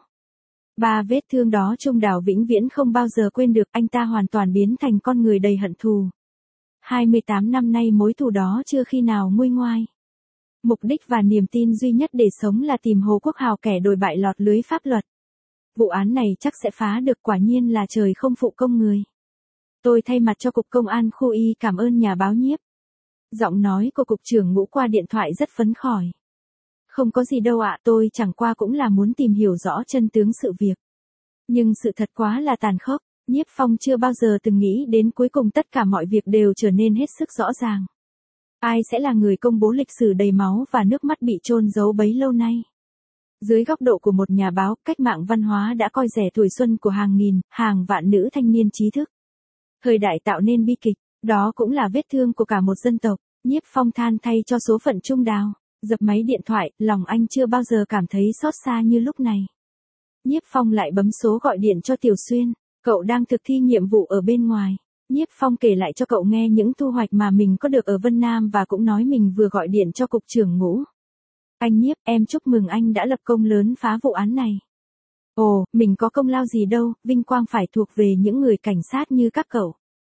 3 vết thương đó Trung Đào vĩnh viễn không bao giờ quên được, anh ta hoàn toàn biến thành con người đầy hận thù. 28 năm nay mối thù đó chưa khi nào nguôi ngoai. Mục đích và niềm tin duy nhất để sống là tìm Hồ Quốc Hào kẻ đồi bại lọt lưới pháp luật. Vụ án này chắc sẽ phá được, quả nhiên là trời không phụ công người. Tôi thay mặt cho Cục Công an Khu Y cảm ơn nhà báo Nhiếp. Giọng nói của Cục trưởng Ngũ qua điện thoại rất phấn khởi. Không có gì đâu ạ, tôi chẳng qua cũng là muốn tìm hiểu rõ chân tướng sự việc. Nhưng sự thật quá là tàn khốc, Nhiếp Phong chưa bao giờ từng nghĩ đến cuối cùng tất cả mọi việc đều trở nên hết sức rõ ràng. Ai sẽ là người công bố lịch sử đầy máu và nước mắt bị chôn giấu bấy lâu nay? Dưới góc độ của một nhà báo, cách mạng văn hóa đã coi rẻ tuổi xuân của hàng nghìn, hàng vạn nữ thanh niên trí thức. Thời đại tạo nên bi kịch, đó cũng là vết thương của cả một dân tộc. Nhiếp Phong than thay cho số phận Trung Đào. Dập máy điện thoại, lòng anh chưa bao giờ cảm thấy xót xa như lúc này. Nhiếp Phong lại bấm số gọi điện cho Tiểu Xuyên, cậu đang thực thi nhiệm vụ ở bên ngoài. Nhiếp Phong kể lại cho cậu nghe những thu hoạch mà mình có được ở Vân Nam và cũng nói mình vừa gọi điện cho Cục trưởng Ngũ. Anh Nhiếp, em chúc mừng anh đã lập công lớn phá vụ án này. Ồ, mình có công lao gì đâu, vinh quang phải thuộc về những người cảnh sát như các cậu.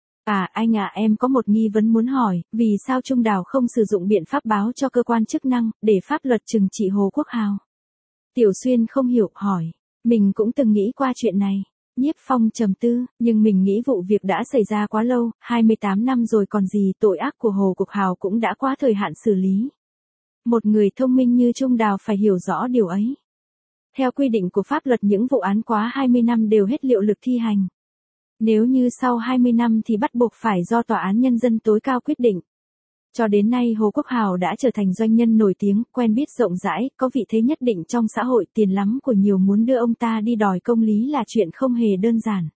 À anh à, em có một nghi vấn muốn hỏi, vì sao Trung Đào không sử dụng biện pháp báo cho cơ quan chức năng, để pháp luật trừng trị Hồ Quốc Hào? Tiểu Xuyên không hiểu, hỏi. Mình cũng từng nghĩ qua chuyện này. Nhiếp Phong trầm tư, nhưng mình nghĩ vụ việc đã xảy ra quá lâu, 28 năm rồi còn gì, tội ác của Hồ Quốc Hào cũng đã qua thời hạn xử lý. Một người thông minh như Trung Đào phải hiểu rõ điều ấy. Theo quy định của pháp luật những vụ án quá 20 năm đều hết hiệu lực thi hành. Nếu như sau 20 năm thì bắt buộc phải do Tòa án Nhân dân tối cao quyết định. Cho đến nay Hồ Quốc Hào đã trở thành doanh nhân nổi tiếng, quen biết rộng rãi, có vị thế nhất định trong xã hội, tiền lắm của nhiều muốn đưa ông ta đi đòi công lý là chuyện không hề đơn giản.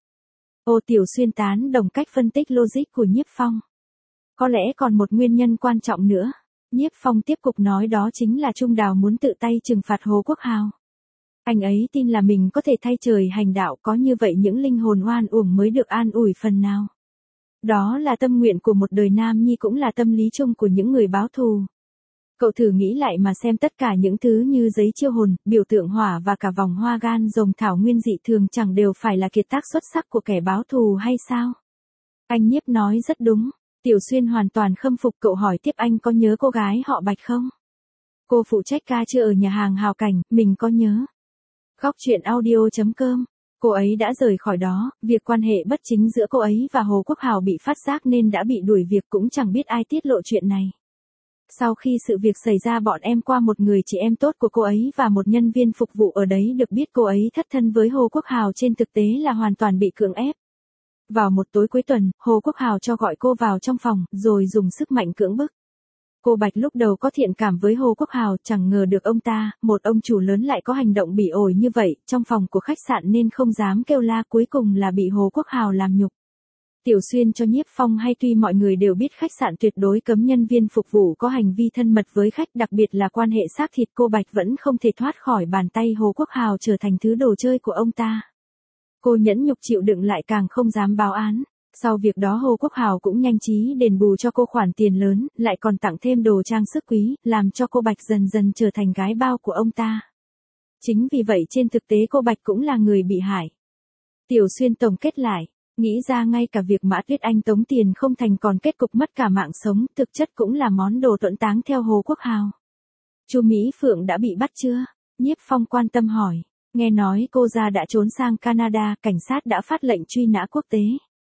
Ô Tiểu Xuyên tán đồng cách phân tích logic của Nhiếp Phong. Có lẽ còn một nguyên nhân quan trọng nữa. Nhiếp Phong tiếp tục nói đó chính là Trung Đào muốn tự tay trừng phạt Hồ Quốc Hào. Anh ấy tin là mình có thể thay trời hành đạo, có như vậy những linh hồn oan uổng mới được an ủi phần nào. Đó là tâm nguyện của một đời nam nhi, cũng là tâm lý chung của những người báo thù. Cậu thử nghĩ lại mà xem, tất cả những thứ như giấy chiêu hồn, biểu tượng hỏa và cả vòng hoa gan rồng thảo nguyên dị thường chẳng đều phải là kiệt tác xuất sắc của kẻ báo thù hay sao? Anh Nhiếp nói rất đúng. Tiểu Xuyên hoàn toàn khâm phục, cậu hỏi tiếp anh có nhớ cô gái họ Bạch không? Cô phụ trách ca trưa ở nhà hàng Hào Cảnh, mình có nhớ. Góc truyện audio.com. Cô ấy đã rời khỏi đó, việc quan hệ bất chính giữa cô ấy và Hồ Quốc Hào bị phát giác nên đã bị đuổi việc, cũng chẳng biết ai tiết lộ chuyện này. Sau khi sự việc xảy ra bọn em qua một người chị em tốt của cô ấy và một nhân viên phục vụ ở đấy được biết cô ấy thất thân với Hồ Quốc Hào, trên thực tế là hoàn toàn bị cưỡng ép. Vào một tối cuối tuần, Hồ Quốc Hào cho gọi cô vào trong phòng, rồi dùng sức mạnh cưỡng bức. Cô Bạch lúc đầu có thiện cảm với Hồ Quốc Hào, chẳng ngờ được ông ta, một ông chủ lớn lại có hành động bỉ ổi như vậy, trong phòng của khách sạn nên không dám kêu la, cuối cùng là bị Hồ Quốc Hào làm nhục. Tiểu Xuyên cho Nhiếp Phong hay tuy mọi người đều biết khách sạn tuyệt đối cấm nhân viên phục vụ có hành vi thân mật với khách, đặc biệt là quan hệ xác thịt, cô Bạch vẫn không thể thoát khỏi bàn tay Hồ Quốc Hào, trở thành thứ đồ chơi của ông ta. Cô nhẫn nhục chịu đựng lại càng không dám báo án. Sau việc đó Hồ Quốc Hào cũng nhanh trí đền bù cho cô khoản tiền lớn, lại còn tặng thêm đồ trang sức quý, làm cho cô Bạch dần dần trở thành gái bao của ông ta. Chính vì vậy trên thực tế cô Bạch cũng là người bị hại. Tiểu Xuyên tổng kết lại, nghĩ ra ngay cả việc Mã Tuyết Anh tống tiền không thành còn kết cục mất cả mạng sống, thực chất cũng là món đồ tuẫn táng theo Hồ Quốc Hào. Chu Mỹ Phượng đã bị bắt chưa? Nhiếp Phong quan tâm hỏi. Nghe nói cô ra đã trốn sang Canada, cảnh sát đã phát lệnh truy nã quốc tế.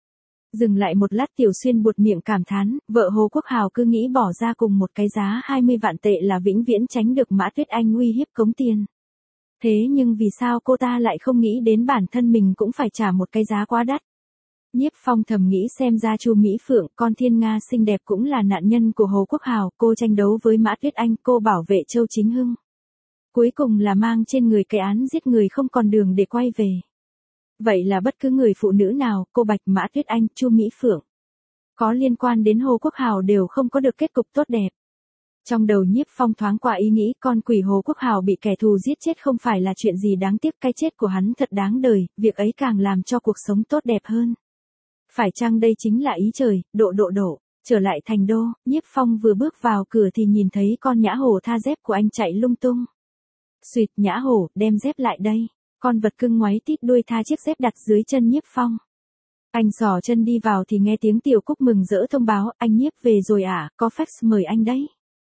Dừng lại một lát Tiểu Xuyên buột miệng cảm thán, vợ Hồ Quốc Hào cứ nghĩ bỏ ra cùng một cái giá 20 vạn tệ là vĩnh viễn tránh được Mã Tuyết Anh uy hiếp cống tiền. Thế nhưng vì sao cô ta lại không nghĩ đến bản thân mình cũng phải trả một cái giá quá đắt? Nhiếp Phong thầm nghĩ xem ra Chu Mỹ Phượng, con thiên nga xinh đẹp cũng là nạn nhân của Hồ Quốc Hào, cô tranh đấu với Mã Tuyết Anh, cô bảo vệ Châu Chính Hưng. Cuối cùng là mang trên người cái án giết người không còn đường để quay về. Vậy là bất cứ người phụ nữ nào, cô Bạch, Mã Tuyết Anh, Chu Mỹ Phượng, có liên quan đến Hồ Quốc Hào đều không có được kết cục tốt đẹp. Trong đầu Nhiếp Phong thoáng qua ý nghĩ con quỷ Hồ Quốc Hào bị kẻ thù giết chết không phải là chuyện gì đáng tiếc, cái chết của hắn thật đáng đời, việc ấy càng làm cho cuộc sống tốt đẹp hơn. Phải chăng đây chính là ý trời, độ. Trở lại thành đô, Nhiếp Phong vừa bước vào cửa thì nhìn thấy con Nhã Hổ tha dép của anh chạy lung tung. Xuyệt, Nhã Hổ, đem dép lại đây. Con vật cưng ngoáy tít đuôi tha chiếc dép đặt dưới chân Nhiếp Phong. Anh xỏ chân đi vào thì nghe tiếng Tiểu Cúc mừng rỡ thông báo, anh Nhiếp về rồi à, có fax mời anh đấy.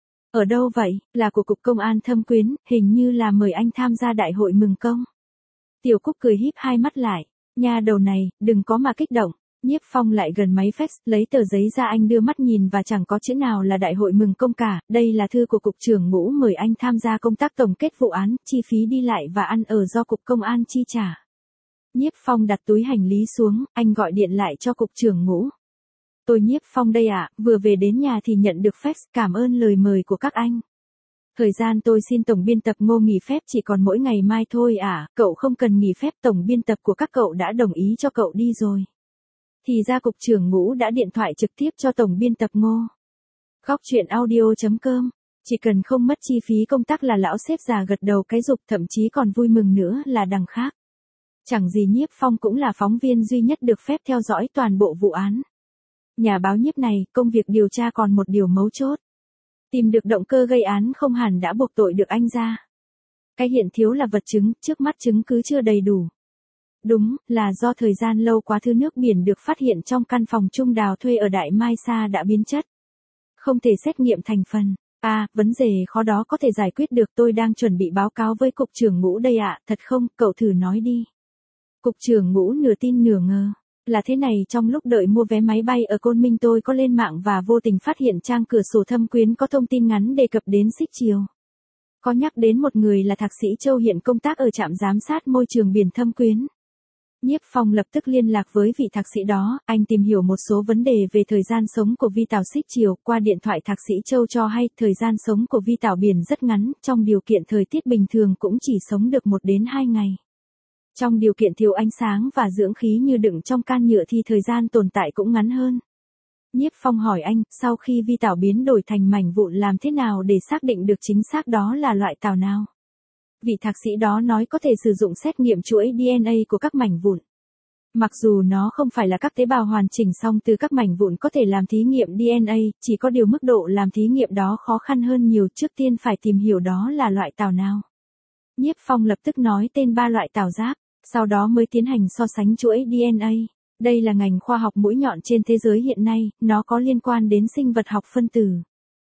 Ở đâu vậy, là của Cục Công an Thâm Quyến, hình như là mời anh tham gia đại hội mừng công. Tiểu Cúc cười híp hai mắt lại, nha đầu này, đừng có mà kích động. Nhiếp Phong lại gần máy fax, lấy tờ giấy ra anh đưa mắt nhìn và chẳng có chữ nào là đại hội mừng công cả, đây là thư của Cục trưởng Ngũ mời anh tham gia công tác tổng kết vụ án, chi phí đi lại và ăn ở do Cục Công an chi trả. Nhiếp Phong đặt túi hành lý xuống, anh gọi điện lại cho Cục trưởng Ngũ. Tôi Nhiếp Phong đây ạ, vừa về đến nhà thì nhận được fax, cảm ơn lời mời của các anh. Thời gian tôi xin tổng biên tập Ngô nghỉ phép chỉ còn mỗi ngày mai thôi à, cậu không cần nghỉ phép, tổng biên tập của các cậu đã đồng ý cho cậu đi rồi. Thì ra Cục trưởng Ngũ đã điện thoại trực tiếp cho tổng biên tập Ngô. Góc truyện audio.com, chỉ cần không mất chi phí công tác là lão sếp già gật đầu cái rụp, thậm chí còn vui mừng nữa là đằng khác. Chẳng gì Nhiếp Phong cũng là phóng viên duy nhất được phép theo dõi toàn bộ vụ án. Nhà báo Nhiếp này, công việc điều tra còn một điều mấu chốt. Tìm được động cơ gây án không hẳn đã buộc tội được anh ra. Cái hiện thiếu là vật chứng, trước mắt chứng cứ chưa đầy đủ. Đúng, là do thời gian lâu quá thứ nước biển được phát hiện trong căn phòng Trung Đào thuê ở Đại Mai Sa đã biến chất. Không thể xét nghiệm thành phần. Vấn đề khó đó có thể giải quyết được, tôi đang chuẩn bị báo cáo với Cục trưởng Ngũ đây ạ, thật không, cậu thử nói đi. Cục trưởng Ngũ nửa tin nửa ngờ. Là thế này, trong lúc đợi mua vé máy bay ở Côn Minh tôi có lên mạng và vô tình phát hiện trang cửa sổ Thâm Quyến có thông tin ngắn đề cập đến Xích Chiều. Có nhắc đến một người là Thạc sĩ Châu hiện công tác ở trạm giám sát môi trường biển Thâm Quyến. Nhiếp Phong lập tức liên lạc với vị thạc sĩ đó, anh tìm hiểu một số vấn đề về thời gian sống của vi tảo Xích Chiều, qua điện thoại Thạc sĩ Châu cho hay thời gian sống của vi tảo biển rất ngắn, trong điều kiện thời tiết bình thường cũng chỉ sống được 1 đến 2 ngày. Trong điều kiện thiếu ánh sáng và dưỡng khí như đựng trong can nhựa thì thời gian tồn tại cũng ngắn hơn. Nhiếp Phong hỏi anh, sau khi vi tảo biến đổi thành mảnh vụn làm thế nào để xác định được chính xác đó là loại tảo nào? Vị thạc sĩ đó nói có thể sử dụng xét nghiệm chuỗi DNA của các mảnh vụn. Mặc dù nó không phải là các tế bào hoàn chỉnh song từ các mảnh vụn có thể làm thí nghiệm DNA, chỉ có điều mức độ làm thí nghiệm đó khó khăn hơn nhiều, trước tiên phải tìm hiểu đó là loại tảo nào. Nhiếp Phong lập tức nói tên 3 loại tảo giáp, sau đó mới tiến hành so sánh chuỗi DNA. Đây là ngành khoa học mũi nhọn trên thế giới hiện nay, nó có liên quan đến sinh vật học phân tử.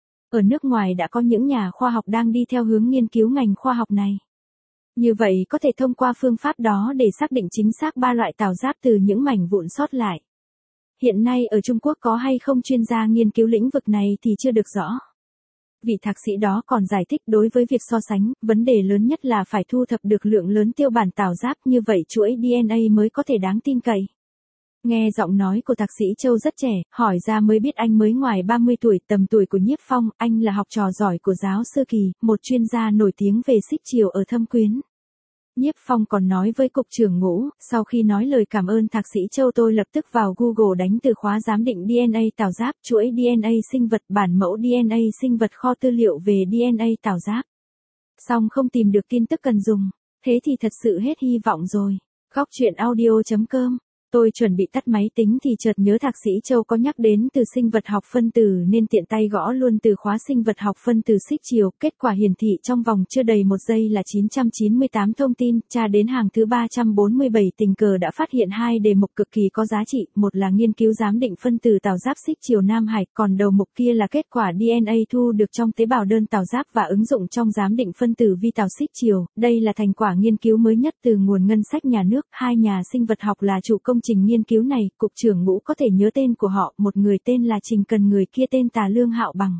Ở nước ngoài đã có những nhà khoa học đang đi theo hướng nghiên cứu ngành khoa học này. Như vậy có thể thông qua phương pháp đó để xác định chính xác 3 loại tảo giáp từ những mảnh vụn sót lại. Hiện nay ở Trung Quốc có hay không chuyên gia nghiên cứu lĩnh vực này thì chưa được rõ. Vị thạc sĩ đó còn giải thích đối với việc so sánh, vấn đề lớn nhất là phải thu thập được lượng lớn tiêu bản tảo giáp, như vậy chuỗi DNA mới có thể đáng tin cậy. Nghe giọng nói của thạc sĩ Châu rất trẻ, hỏi ra mới biết anh mới ngoài 30 tuổi, tầm tuổi của Nhiếp Phong, anh là học trò giỏi của giáo sư Kỳ, một chuyên gia nổi tiếng về Xích Chiều ở Thâm Quyến. Nhiếp Phong còn nói với Cục trưởng Ngũ, sau khi nói lời cảm ơn thạc sĩ Châu tôi lập tức vào Google đánh từ khóa giám định DNA tảo giáp, chuỗi DNA sinh vật, bản mẫu DNA sinh vật, kho tư liệu về DNA tảo giáp. Song không tìm được tin tức cần dùng, thế thì thật sự hết hy vọng rồi. Góc truyện audio.com. Tôi chuẩn bị tắt máy tính thì chợt nhớ Thạc sĩ Châu có nhắc đến từ sinh vật học phân tử nên tiện tay gõ luôn từ khóa sinh vật học phân tử xích chiều. Kết quả hiển thị trong vòng chưa đầy 1 giây là 998 thông tin. Tra đến hàng thứ 347 tình cờ đã phát hiện 2 đề mục cực kỳ có giá trị. Một là nghiên cứu giám định phân tử tảo giáp xích chiều Nam Hải, còn đầu mục kia là kết quả DNA thu được trong tế bào đơn tảo giáp và ứng dụng trong giám định phân tử vi tảo xích chiều. Đây là thành quả nghiên cứu mới nhất từ nguồn ngân sách nhà nước. 2 nhà sinh vật học là chủ công trình nghiên cứu này, cục trưởng Ngũ có thể nhớ tên của họ, một người tên là Trình Cần, người kia tên Tà Lương Hạo Bằng.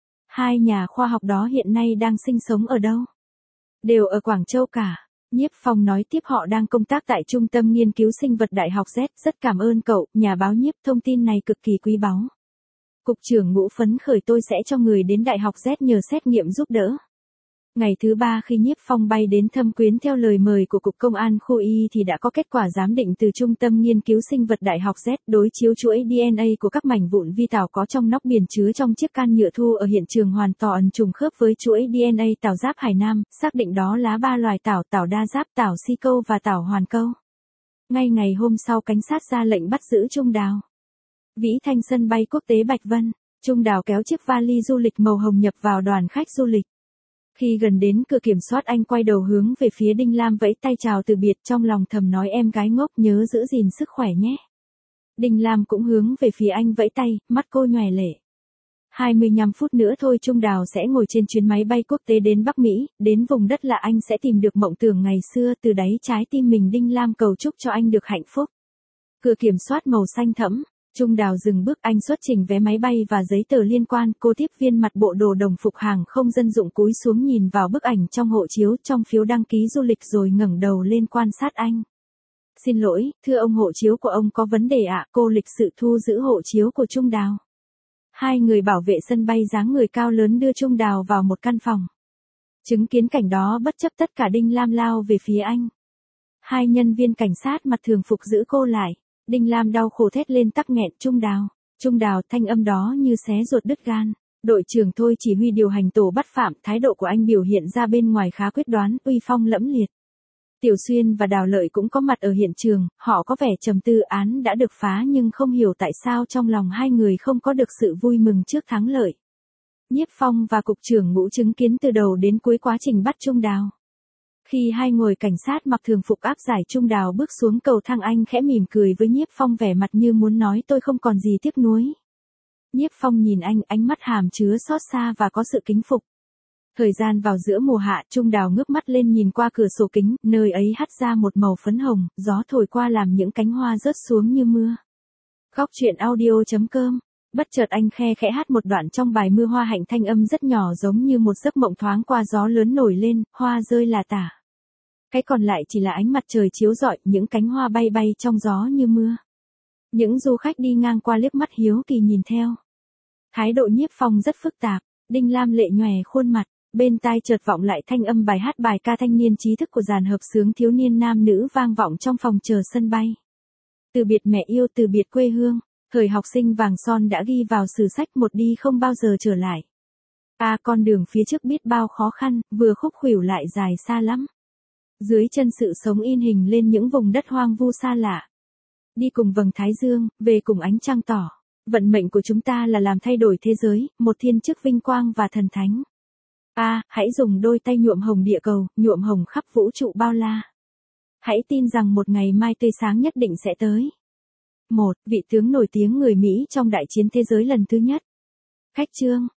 2 nhà khoa học đó hiện nay đang sinh sống ở đâu? Đều ở Quảng Châu cả. Nhiếp Phong nói tiếp, họ đang công tác tại Trung tâm Nghiên cứu Sinh vật Đại học Z, rất cảm ơn cậu, nhà báo Nhiếp, thông tin này cực kỳ quý báu. Cục trưởng Ngũ phấn khởi, tôi sẽ cho người đến Đại học Z nhờ xét nghiệm giúp đỡ. Ngày thứ 3 khi Nhiếp Phong bay đến Thâm Quyến theo lời mời của Cục Công an Khu Y thì đã có kết quả giám định từ Trung tâm Nghiên cứu Sinh vật Đại học Z, đối chiếu chuỗi DNA của các mảnh vụn vi tảo có trong nóc biển chứa trong chiếc can nhựa thu ở hiện trường hoàn toàn trùng khớp với chuỗi DNA tảo giáp Hải Nam, xác định đó là 3 loài tảo: tảo đa giáp, tảo si câu và tảo hoàn câu. Ngay ngày hôm sau, cảnh sát ra lệnh bắt giữ Trung Đào. Vĩ Thanh, sân bay quốc tế Bạch Vân, Trung Đào kéo chiếc vali du lịch màu hồng nhập vào đoàn khách du lịch. Khi gần đến cửa kiểm soát, anh quay đầu hướng về phía Đinh Lam vẫy tay chào từ biệt, trong lòng thầm nói em gái ngốc nhớ giữ gìn sức khỏe nhé. Đinh Lam cũng hướng về phía anh vẫy tay, mắt cô nhòe lệ. 25 phút nữa thôi Trung Đào sẽ ngồi trên chuyến máy bay quốc tế đến Bắc Mỹ, đến vùng đất lạ anh sẽ tìm được mộng tưởng ngày xưa, từ đáy trái tim mình Đinh Lam cầu chúc cho anh được hạnh phúc. Cửa kiểm soát màu xanh thẫm. Trung Đào dừng bước, anh xuất trình vé máy bay và giấy tờ liên quan. Cô tiếp viên mặc bộ đồ đồng phục hàng không dân dụng cúi xuống nhìn vào bức ảnh trong hộ chiếu, trong phiếu đăng ký du lịch rồi ngẩng đầu lên quan sát anh. Xin lỗi, thưa ông, hộ chiếu của ông có vấn đề ạ. Cô lịch sự thu giữ hộ chiếu của Trung Đào. 2 người bảo vệ sân bay dáng người cao lớn đưa Trung Đào vào một căn phòng. Chứng kiến cảnh đó, bất chấp tất cả, Đinh Lam lao về phía anh. 2 nhân viên cảnh sát mặc thường phục giữ cô lại. Đinh Lam đau khổ thét lên tắc nghẹn, Trung Đào, thanh âm đó như xé ruột đứt gan. Đội trưởng Thôi chỉ huy điều hành tổ bắt phạm, thái độ của anh biểu hiện ra bên ngoài khá quyết đoán, uy phong lẫm liệt. Tiểu Xuyên và Đào Lợi cũng có mặt ở hiện trường, họ có vẻ trầm tư. Án đã được phá nhưng không hiểu tại sao trong lòng 2 người không có được sự vui mừng trước thắng lợi. Nhiếp Phong và Cục trưởng Ngũ chứng kiến từ đầu đến cuối quá trình bắt Trung Đào. Khi 2 người cảnh sát mặc thường phục áp giải Trung Đào bước xuống cầu thang, anh khẽ mỉm cười với Nhiếp Phong, vẻ mặt như muốn nói tôi không còn gì tiếc nuối. Nhiếp Phong nhìn anh, ánh mắt hàm chứa xót xa và có sự kính phục. Thời gian vào giữa mùa hạ, Trung Đào ngước mắt lên nhìn qua cửa sổ kính, nơi ấy hắt ra một màu phấn hồng, gió thổi qua làm những cánh hoa rớt xuống như mưa. Góc truyện audio.com. Bất chợt anh khe khẽ hát một đoạn trong bài Mưa Hoa Hạnh, thanh âm rất nhỏ giống như một giấc mộng thoáng qua, gió lớn nổi lên, hoa rơi là tả. Cái còn lại chỉ là ánh mặt trời chiếu rọi, những cánh hoa bay bay trong gió như mưa. Những du khách đi ngang qua liếc mắt hiếu kỳ nhìn theo. Thái độ Nhiếp Phong rất phức tạp. Đinh Lam lệ nhòe khuôn mặt, bên tai chợt vọng lại thanh âm bài hát bài ca thanh niên trí thức của dàn hợp xướng thiếu niên nam nữ vang vọng trong phòng chờ sân bay. Từ biệt mẹ yêu, từ biệt quê hương, thời học sinh vàng son đã ghi vào sử sách, một đi không bao giờ trở lại. Con đường phía trước biết bao khó khăn, vừa khúc khuỷu lại dài xa lắm. Dưới chân sự sống in hình lên những vùng đất hoang vu xa lạ. Đi cùng vầng thái dương, về cùng ánh trăng tỏ. Vận mệnh của chúng ta là làm thay đổi thế giới, một thiên chức vinh quang và thần thánh. Hãy dùng đôi tay nhuộm hồng địa cầu, nhuộm hồng khắp vũ trụ bao la. Hãy tin rằng một ngày mai tươi sáng nhất định sẽ tới. 1. Vị tướng nổi tiếng người Mỹ trong đại chiến thế giới lần thứ nhất. Khách chương.